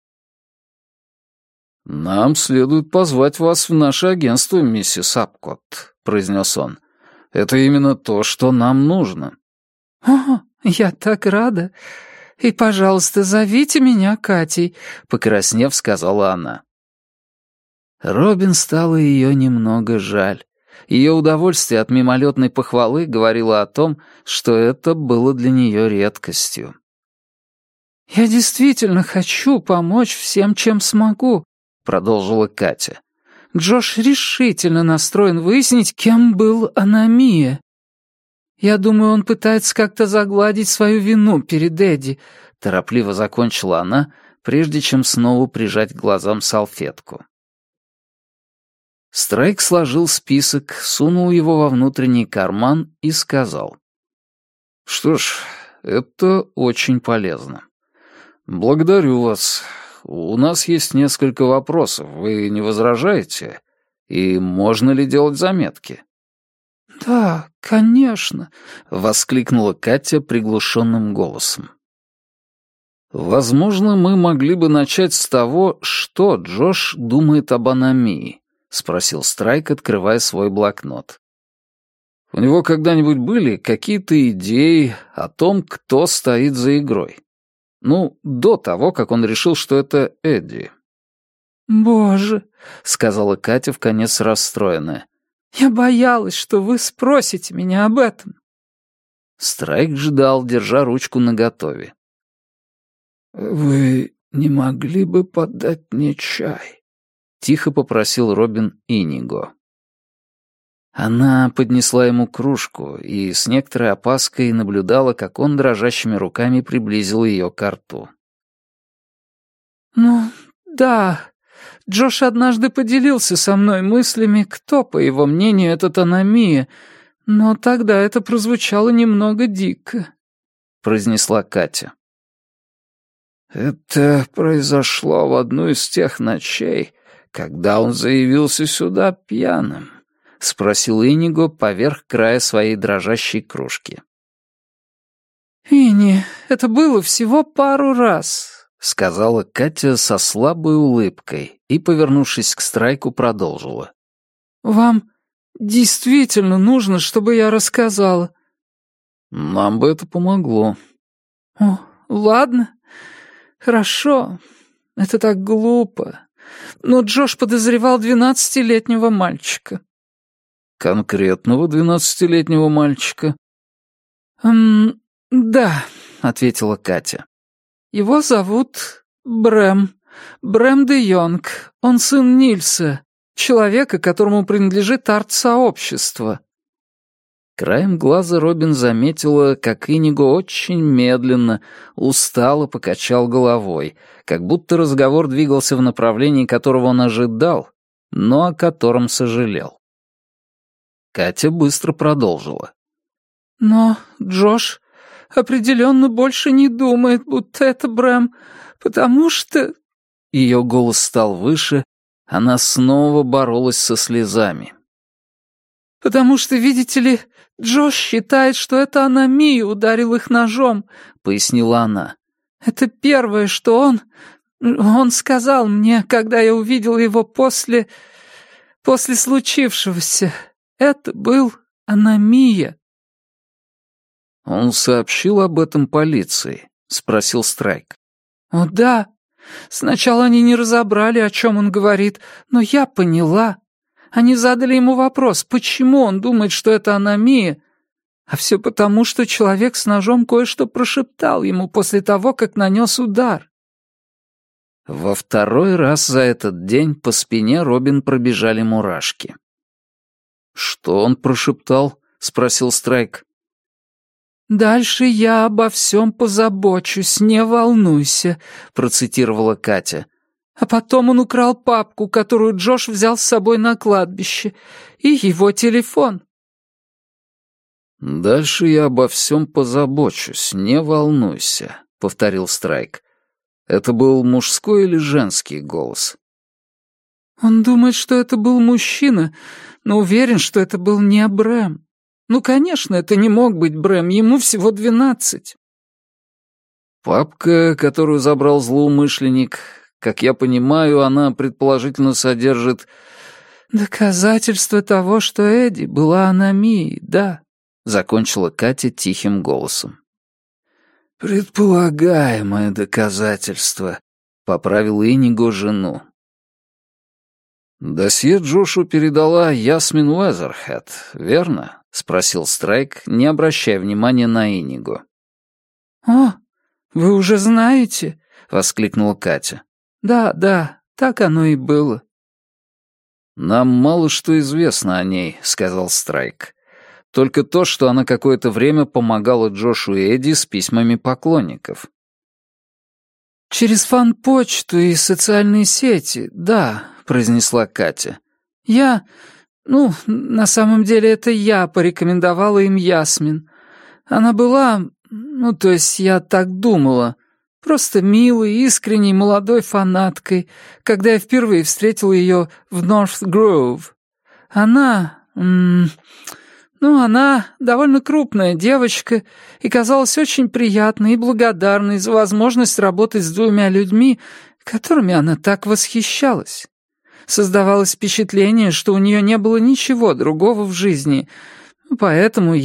«Нам следует позвать вас в наше агентство, миссис Апкотт», — произнес он. «Это именно то, что нам нужно». «О, я так рада. И, пожалуйста, зовите меня Катей», — покраснев, сказала она. Робин стало ее немного жаль. Ее удовольствие от мимолетной похвалы говорило о том, что это было для нее редкостью. «Я действительно хочу помочь всем, чем смогу», — продолжила Катя. «Джош решительно настроен выяснить, кем был Аномия. Я думаю, он пытается как-то загладить свою вину перед Эдди», — торопливо закончила она, прежде чем снова прижать к глазам салфетку. Страйк сложил список, сунул его во внутренний карман и сказал. «Что ж, это очень полезно. Благодарю вас. У нас есть несколько вопросов. Вы не возражаете? И можно ли делать заметки?» «Да, конечно», — воскликнула Катя приглушенным голосом. «Возможно, мы могли бы начать с того, что Джош думает об Аномии», — спросил Страйк, открывая свой блокнот. «У него когда-нибудь были какие-то идеи о том, кто стоит за игрой? Ну, до того, как он решил, что это Эдди». «Боже», — сказала Катя вконец расстроенная. «я боялась, что вы спросите меня об этом». Страйк ждал, держа ручку наготове. «Вы не могли бы подать мне чай?» — тихо попросил Робин Иниго. Она поднесла ему кружку и с некоторой опаской наблюдала, как он дрожащими руками приблизил ее к рту. «Ну, да, Джош однажды поделился со мной мыслями, кто, по его мнению, этот Аномия, но тогда это прозвучало немного дико», — произнесла Катя. «Это произошло в одну из тех ночей, когда он заявился сюда пьяным?» — спросил Иниго поверх края своей дрожащей кружки. «Ини, это было всего пару раз», — сказала Катя со слабой улыбкой и, повернувшись к Страйку, продолжила. «Вам действительно нужно, чтобы я рассказала?» «Нам бы это помогло». «О, ладно, хорошо, это так глупо, но Джош подозревал 12-летнего мальчика». «Конкретного 12-летнего мальчика?» «Да», — ответила Катя. «Его зовут Брэм де Йонг. Он сын Нильса, человека, которому принадлежит арт-сообщество». Краем глаза Робин заметила, как Иниго очень медленно, устало покачал головой, как будто разговор двигался в направлении, которого он ожидал, но о котором сожалел. Катя быстро продолжила. «Но Джош определенно больше не думает, будто это Брэм, потому что...» Ее голос стал выше, она снова боролась со слезами. «Потому что, видите ли, Джош считает, что это Аномия ударил их ножом», — пояснила она. «Это первое, что он сказал мне, когда я увидел его после случившегося. Это был Аномия». «Он сообщил об этом полиции?» — спросил Страйк. «О, да. Сначала они не разобрали, о чем он говорит, но я поняла. Они задали ему вопрос, почему он думает, что это Аномия, а все потому, что человек с ножом кое-что прошептал ему после того, как нанес удар». Во второй раз за этот день по спине Робин пробежали мурашки. «Что он прошептал?» — спросил Страйк. «Дальше я обо всем позабочусь, не волнуйся», — процитировала Катя. «А потом он украл папку, которую Джош взял с собой на кладбище, и его телефон». «Дальше я обо всем позабочусь, не волнуйся», — повторил Страйк. Это был мужской или женский голос? «Он думает, что это был мужчина, но уверен, что это был не Брэм. Ну, конечно, это не мог быть Брэм, ему всего 12. «Папка, которую забрал злоумышленник, как я понимаю, она предположительно содержит...» «Доказательство того, что Эдди была Аномией, да», — закончила Катя тихим голосом. «Предполагаемое доказательство», — поправил Иниго жену. «Досье Джошу передала Ясмин Уэзерхед, верно?» — спросил Страйк, не обращая внимания на Иниго. «О, вы уже знаете?» — воскликнула Катя. «Да, так оно и было». «Нам мало что известно о ней», — сказал Страйк. «Только то, что она какое-то время помогала Джошу и Эдди с письмами поклонников». «Через фан-почту и социальные сети, да», — произнесла Катя. На самом деле это я порекомендовала им Ясмин. Она была, то есть я так думала, просто милой, искренней молодой фанаткой, когда я впервые встретил ее в Норт Гроув. Она довольно крупная девочка и казалась очень приятной и благодарной за возможность работать с двумя людьми, которыми она так восхищалась. Создавалось впечатление, что у нее не было ничего другого в жизни, поэтому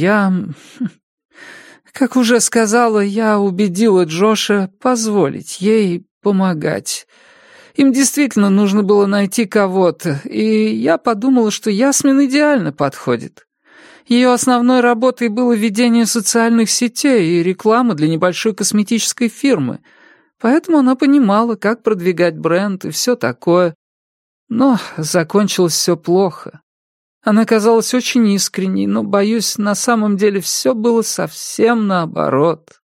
как уже сказала, я убедила Джоша позволить ей помогать. Им действительно нужно было найти кого-то, и я подумала, что Ясмин идеально подходит. Ее основной работой было ведение социальных сетей и реклама для небольшой косметической фирмы, поэтому она понимала, как продвигать бренд и все такое. Но закончилось все плохо. Она казалась очень искренней, но, боюсь, на самом деле все было совсем наоборот.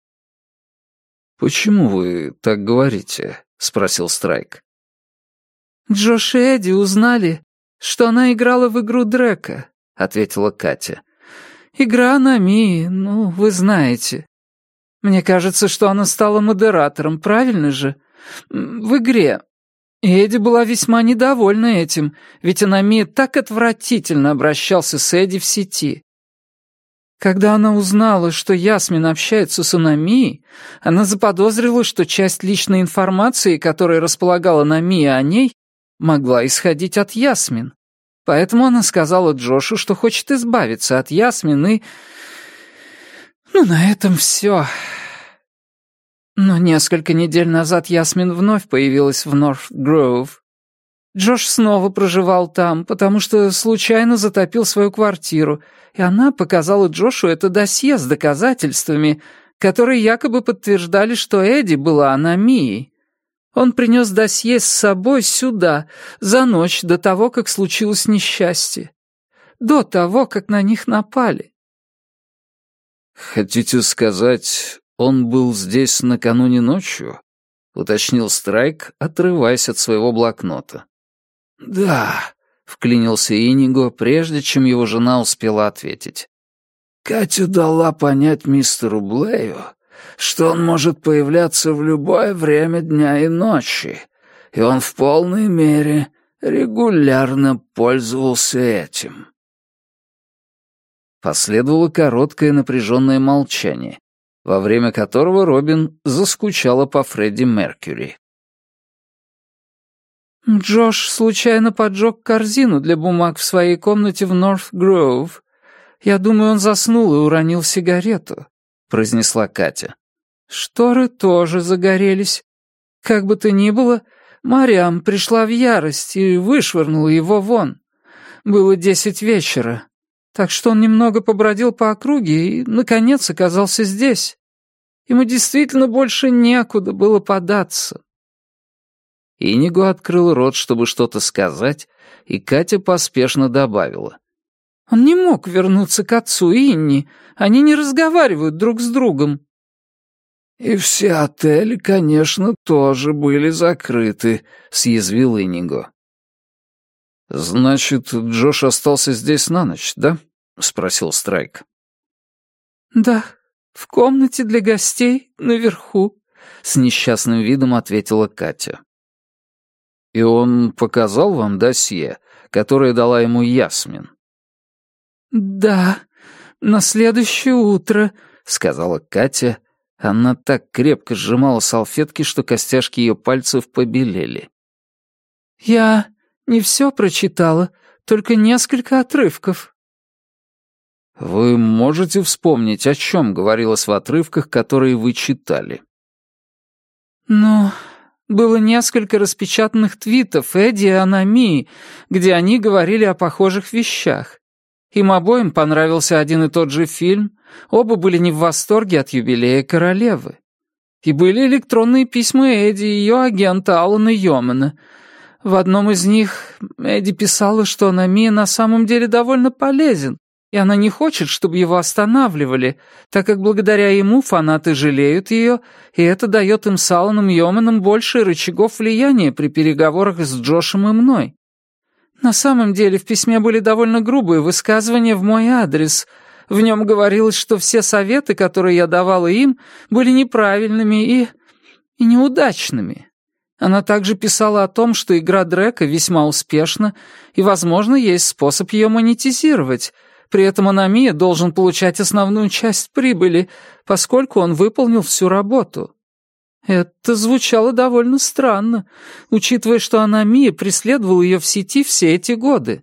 «Почему вы так говорите?» — спросил Страйк. «Джош и Эдди узнали, что она играла в игру Дрека», — ответила Катя. «Игра Аномии, вы знаете. Мне кажется, что она стала модератором, правильно же? В игре. И Эдди была весьма недовольна этим, ведь Аномия так отвратительно обращался с Эдди в сети. Когда она узнала, что Ясмин общается с Аномией, она заподозрила, что часть личной информации, которой располагала Аномия о ней, могла исходить от Ясмин. Поэтому она сказала Джошу, что хочет избавиться от Ясмин, и... на этом все. Но несколько недель назад Ясмин вновь появилась в Норт Гроув. Джош снова проживал там, потому что случайно затопил свою квартиру, и она показала Джошу это досье с доказательствами, которые якобы подтверждали, что Эдди была Аномией. Он принес досье с собой сюда, за ночь до того, как случилось несчастье. До того, как на них напали. «Хотите сказать, он был здесь накануне ночью?» — уточнил Страйк, отрываясь от своего блокнота. «Да», — вклинился Иниго, прежде чем его жена успела ответить. «Катя дала понять мистеру Блею, что он может появляться в любое время дня и ночи, и он в полной мере регулярно пользовался этим». Последовало короткое напряженное молчание, во время которого Робин заскучала по Фредди Меркьюри. «Джош случайно поджег корзину для бумаг в своей комнате в Норт-Гроув. Я думаю, он заснул и уронил сигарету», — произнесла Катя. «Шторы тоже загорелись. Как бы то ни было, Мариам пришла в ярость и вышвырнула его вон. Было 10 вечера, так что он немного побродил по округе и, наконец, оказался здесь. Ему действительно больше некуда было податься». Иниго открыл рот, чтобы что-то сказать, и Катя поспешно добавила. «Он не мог вернуться к отцу Инни. Они не разговаривают друг с другом». «И все отели, конечно, тоже были закрыты», — съязвил Иниго. «Значит, Джош остался здесь на ночь, да?» — спросил Страйк. «Да, в комнате для гостей наверху», — с несчастным видом ответила Катя. «И он показал вам досье, которое дала ему Ясмин?» «Да, на следующее утро», — сказала Катя. Она так крепко сжимала салфетки, что костяшки ее пальцев побелели. «Я не все прочитала, только несколько отрывков». «Вы можете вспомнить, о чем говорилось в отрывках, которые вы читали?» «Ну, было несколько распечатанных твитов Эдди и Анамии, где они говорили о похожих вещах. Им обоим понравился один и тот же фильм, оба были не в восторге от юбилея королевы. И были электронные письма Эдди и ее агента Алана Йомана. В одном из них Эдди писала, что Анамия на самом деле довольно полезен, и она не хочет, чтобы его останавливали, так как благодаря ему фанаты жалеют ее, и это дает им с Аланом Йоманом больше рычагов влияния при переговорах с Джошем и мной. На самом деле в письме были довольно грубые высказывания в мой адрес. В нем говорилось, что все советы, которые я давала им, были неправильными и неудачными. Она также писала о том, что игра Дрека весьма успешна, и, возможно, есть способ ее монетизировать. При этом Анамия должен получать основную часть прибыли, поскольку он выполнил всю работу. Это звучало довольно странно, учитывая, что Анамия преследовала ее в сети все эти годы.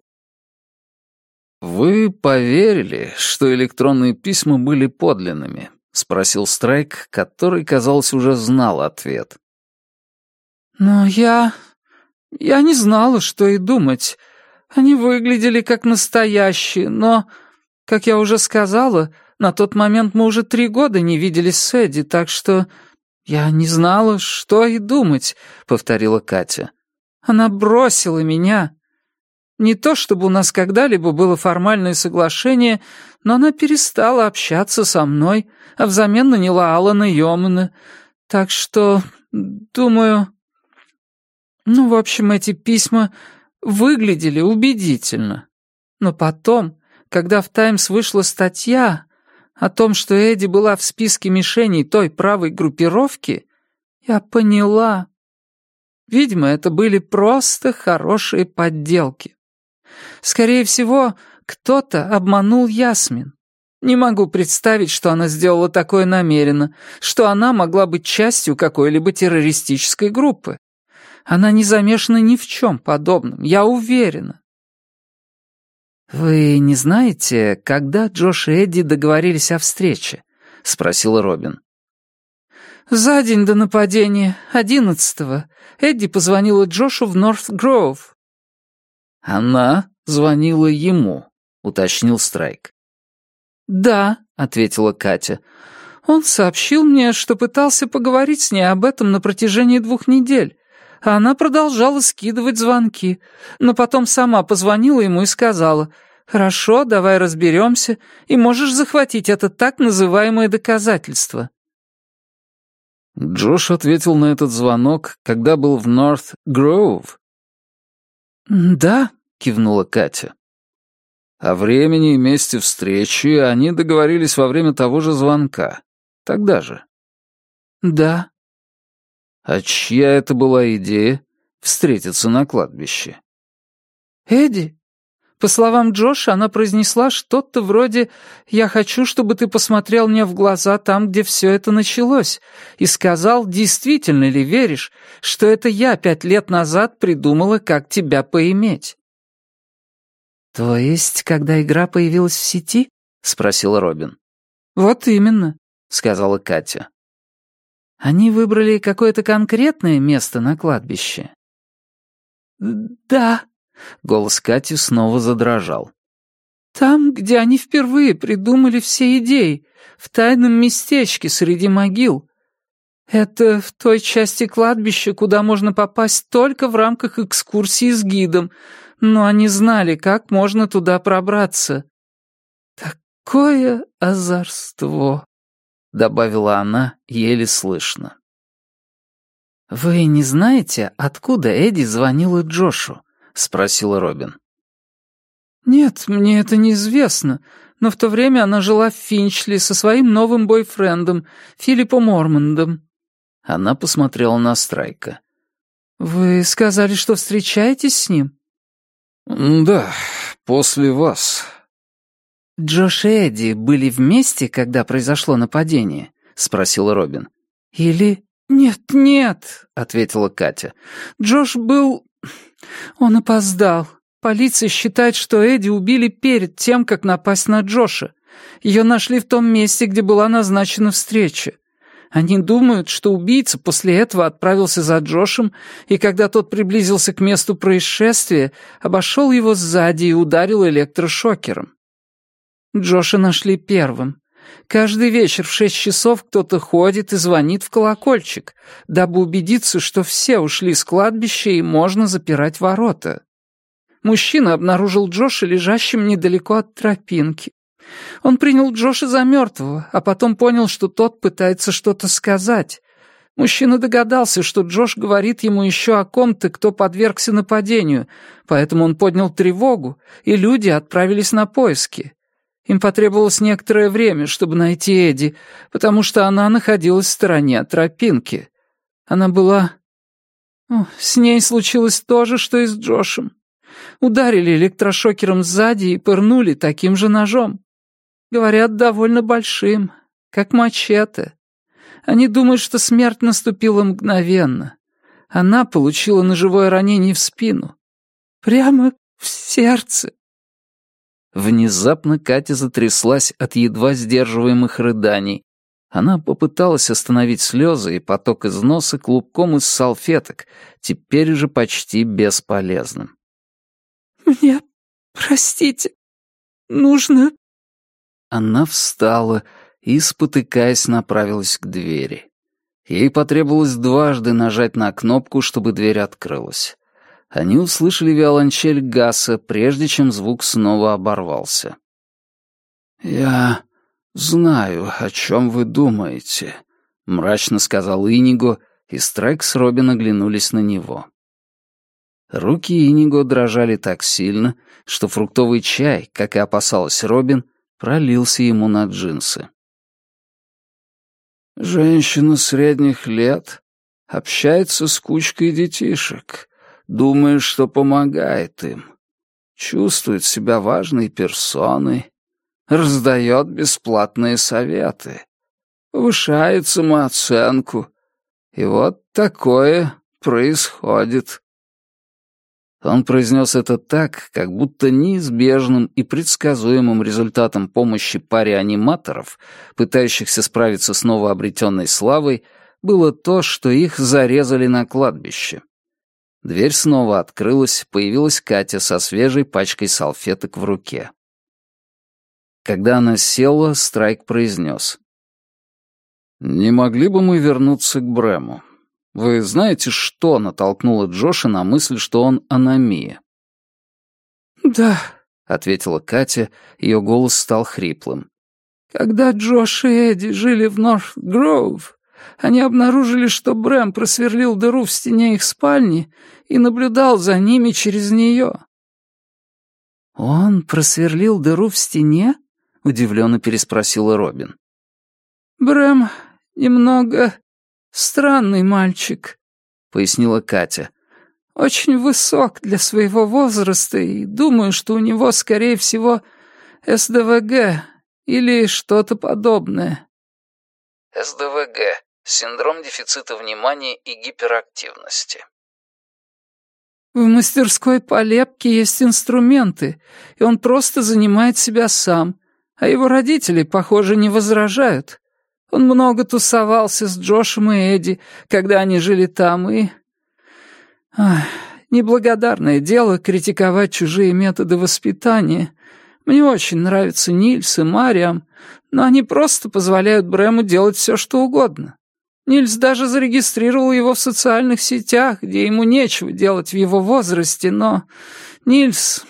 «Вы поверили, что электронные письма были подлинными?» — спросил Страйк, который, казалось, уже знал ответ. «Но я не знала, что и думать. Они выглядели как настоящие, но, как я уже сказала, на тот момент мы уже 3 года не виделись с Эдди, так что я не знала, что и думать», — повторила Катя. «Она бросила меня. Не то чтобы у нас когда-либо было формальное соглашение, но она перестала общаться со мной, а взамен наняла Алана Йомана. Так что, думаю... Ну, в общем, эти письма выглядели убедительно. Но потом, когда в «Таймс» вышла статья о том, что Эдди была в списке мишеней той правой группировки, я поняла. Видимо, это были просто хорошие подделки. Скорее всего, кто-то обманул Ясмин. Не могу представить, что она сделала такое намеренно, что она могла быть частью какой-либо террористической группы. Она не замешана ни в чем подобном, я уверена. «Вы не знаете, когда Джош и Эдди договорились о встрече?» — спросила Робин. «За день до нападения, 11-го, Эдди позвонила Джошу в Норт-Гроув». «Она звонила ему», — уточнил Страйк. «Да», — ответила Катя. «Он сообщил мне, что пытался поговорить с ней об этом на протяжении 2 недель, а она продолжала скидывать звонки, но потом сама позвонила ему и сказала: «Хорошо, давай разберемся, и можешь захватить это так называемое доказательство». Джош ответил на этот звонок, когда был в Норт-Гроув. «Да», — кивнула Катя. О времени и месте встречи они договорились во время того же звонка. Тогда же. «Да». А чья это была идея — встретиться на кладбище? «Эдди. По словам Джоша, она произнесла что-то вроде «Я хочу, чтобы ты посмотрел мне в глаза там, где все это началось», и сказал, действительно ли веришь, что это я 5 лет назад придумала, как тебя поиметь. «То есть, когда игра появилась в сети?» — спросил Робин. «Вот именно», — сказала Катя. «Они выбрали какое-то конкретное место на кладбище?» «Да», — голос Кати снова задрожал. «Там, где они впервые придумали все идеи, в тайном местечке среди могил. Это в той части кладбища, куда можно попасть только в рамках экскурсии с гидом, но они знали, как можно туда пробраться. Такое озорство», — добавила она еле слышно. «Вы не знаете, откуда Эдди звонила Джошу?» — спросил Робин. «Нет, мне это неизвестно, но в то время она жила в Финчли со своим новым бойфрендом, Филиппом Ормондом». Она посмотрела на Страйка. «Вы сказали, что встречаетесь с ним?» «Да, после вас». «Джош и Эдди были вместе, когда произошло нападение?» — спросил Робин. «Или...» «Нет», — ответила Катя. «Джош был... Он опоздал. Полиция считает, что Эдди убили перед тем, как напасть на Джоша. Ее нашли в том месте, где была назначена встреча. Они думают, что убийца после этого отправился за Джошем, и когда тот приблизился к месту происшествия, обошел его сзади и ударил электрошокером. Джоша нашли первым. Каждый вечер в 6 часов кто-то ходит и звонит в колокольчик, дабы убедиться, что все ушли с кладбища и можно запирать ворота. Мужчина обнаружил Джоша лежащим недалеко от тропинки. Он принял Джоша за мертвого, а потом понял, что тот пытается что-то сказать. Мужчина догадался, что Джош говорит ему еще о ком-то, кто подвергся нападению, поэтому он поднял тревогу, и люди отправились на поиски. Им потребовалось некоторое время, чтобы найти Эдди, потому что она находилась в стороне от тропинки. Она была... С ней случилось то же, что и с Джошем. Ударили электрошокером сзади и пырнули таким же ножом. Говорят, довольно большим, как мачете. Они думают, что смерть наступила мгновенно. Она получила ножевое ранение в спину. Прямо в сердце. Внезапно Катя затряслась от едва сдерживаемых рыданий. Она попыталась остановить слезы и поток из носа клубком из салфеток, теперь уже почти бесполезным. «Мне простите, нужно...» Она встала и, спотыкаясь, направилась к двери. Ей потребовалось дважды нажать на кнопку, чтобы дверь открылась. Они услышали виолончель Гасса, прежде чем звук снова оборвался. «Я знаю, о чем вы думаете», — мрачно сказал Иниго, и Страйк с Робин оглянулись на него. Руки Иниго дрожали так сильно, что фруктовый чай, как и опасалась Робин, пролился ему на джинсы. «Женщина средних лет общается с кучкой детишек, думает, что помогает им, чувствует себя важной персоной, раздает бесплатные советы, повышает самооценку. И вот такое происходит». Он произнес это так, как будто неизбежным и предсказуемым результатом помощи паре аниматоров, пытающихся справиться с новообретенной славой, было то, что их зарезали на кладбище. Дверь снова открылась, появилась Катя со свежей пачкой салфеток в руке. Когда она села, Страйк произнес: «Не могли бы мы вернуться к Брэму? Вы знаете, что натолкнуло Джоша на мысль, что он аномия?» «Да», — ответила Катя, ее голос стал хриплым. «Когда Джош и Эдди жили в Норт-Гроув, они обнаружили, что Брэм просверлил дыру в стене их спальни и наблюдал за ними через нее». «Он просверлил дыру в стене?» — удивленно переспросила Робин. «Брэм немного странный мальчик», — пояснила Катя. очень высок для своего возраста, и думаю, что у него, скорее всего, СДВГ или что-то подобное». СДВГ – синдром дефицита внимания и гиперактивности. «В мастерской по лепке есть инструменты, и он просто занимает себя сам, а его родители, похоже, не возражают. Он много тусовался с Джошем и Эдди, когда они жили там, и... неблагодарное дело критиковать чужие методы воспитания. Мне очень нравятся Нильс и Мариам, но они просто позволяют Брэму делать все, что угодно. Нильс даже зарегистрировал его в социальных сетях, где ему нечего делать в его возрасте, но Нильс...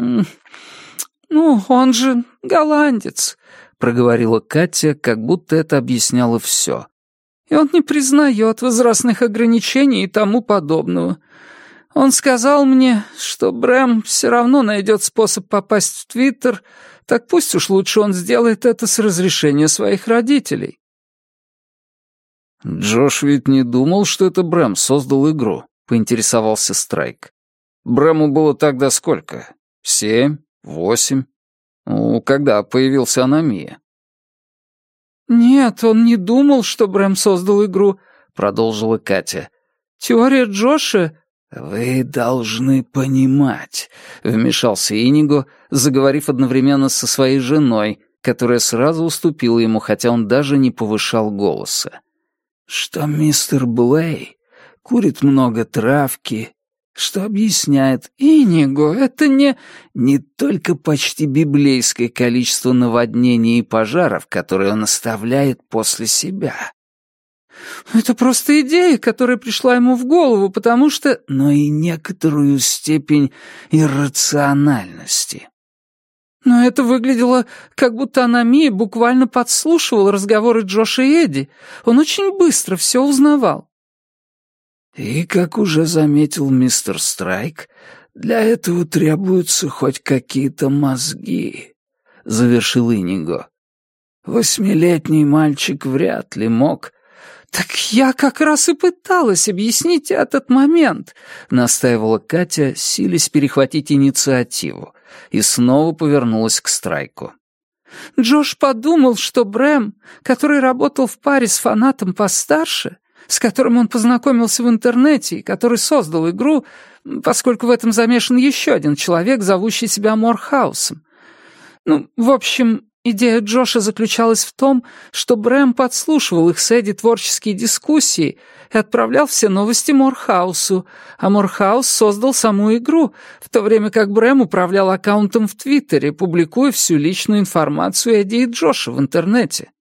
он же голландец», — проговорила Катя, как будто это объясняло все. «И он не признает возрастных ограничений и тому подобного. Он сказал мне, что Брэм все равно найдет способ попасть в Твиттер, так пусть уж лучше он сделает это с разрешения своих родителей». «Джош ведь не думал, что это Брэм создал игру», — поинтересовался Страйк. «Брэму было тогда сколько? 7? 8? Когда появился Аномия?» «Нет, он не думал, что Брэм создал игру», — продолжила Катя. «Теория Джоша...» «Вы должны понимать», — вмешался Иниго, заговорив одновременно со своей женой, которая сразу уступила ему, хотя он даже не повышал голоса, что мистер Блей курит много травки, что объясняет «Иниго, это не...» не только почти библейское количество наводнений и пожаров, которые он оставляет после себя. «Это просто идея, которая пришла ему в голову, потому что...» Но и некоторую степень иррациональности. «Но это выглядело, как будто Аномия буквально подслушивал разговоры Джоша и Эдди. Он очень быстро все узнавал». «И, как уже заметил мистер Страйк, для этого требуются хоть какие-то мозги», — завершил Иниго. «8-летний мальчик вряд ли мог...» «Так я как раз и пыталась объяснить этот момент», — настаивала Катя, силясь перехватить инициативу, и снова повернулась к Страйку. «Джош подумал, что Брэм, который работал в паре с фанатом постарше, с которым он познакомился в интернете и который создал игру, поскольку в этом замешан еще один человек, зовущий себя Морхаусом. В общем, идея Джоша заключалась в том, что Брэм подслушивал их с Эдди творческие дискуссии и отправлял все новости Морхаусу, а Морхаус создал саму игру, в то время как Брэм управлял аккаунтом в Твиттере, публикуя всю личную информацию Эдди и Джоша в интернете».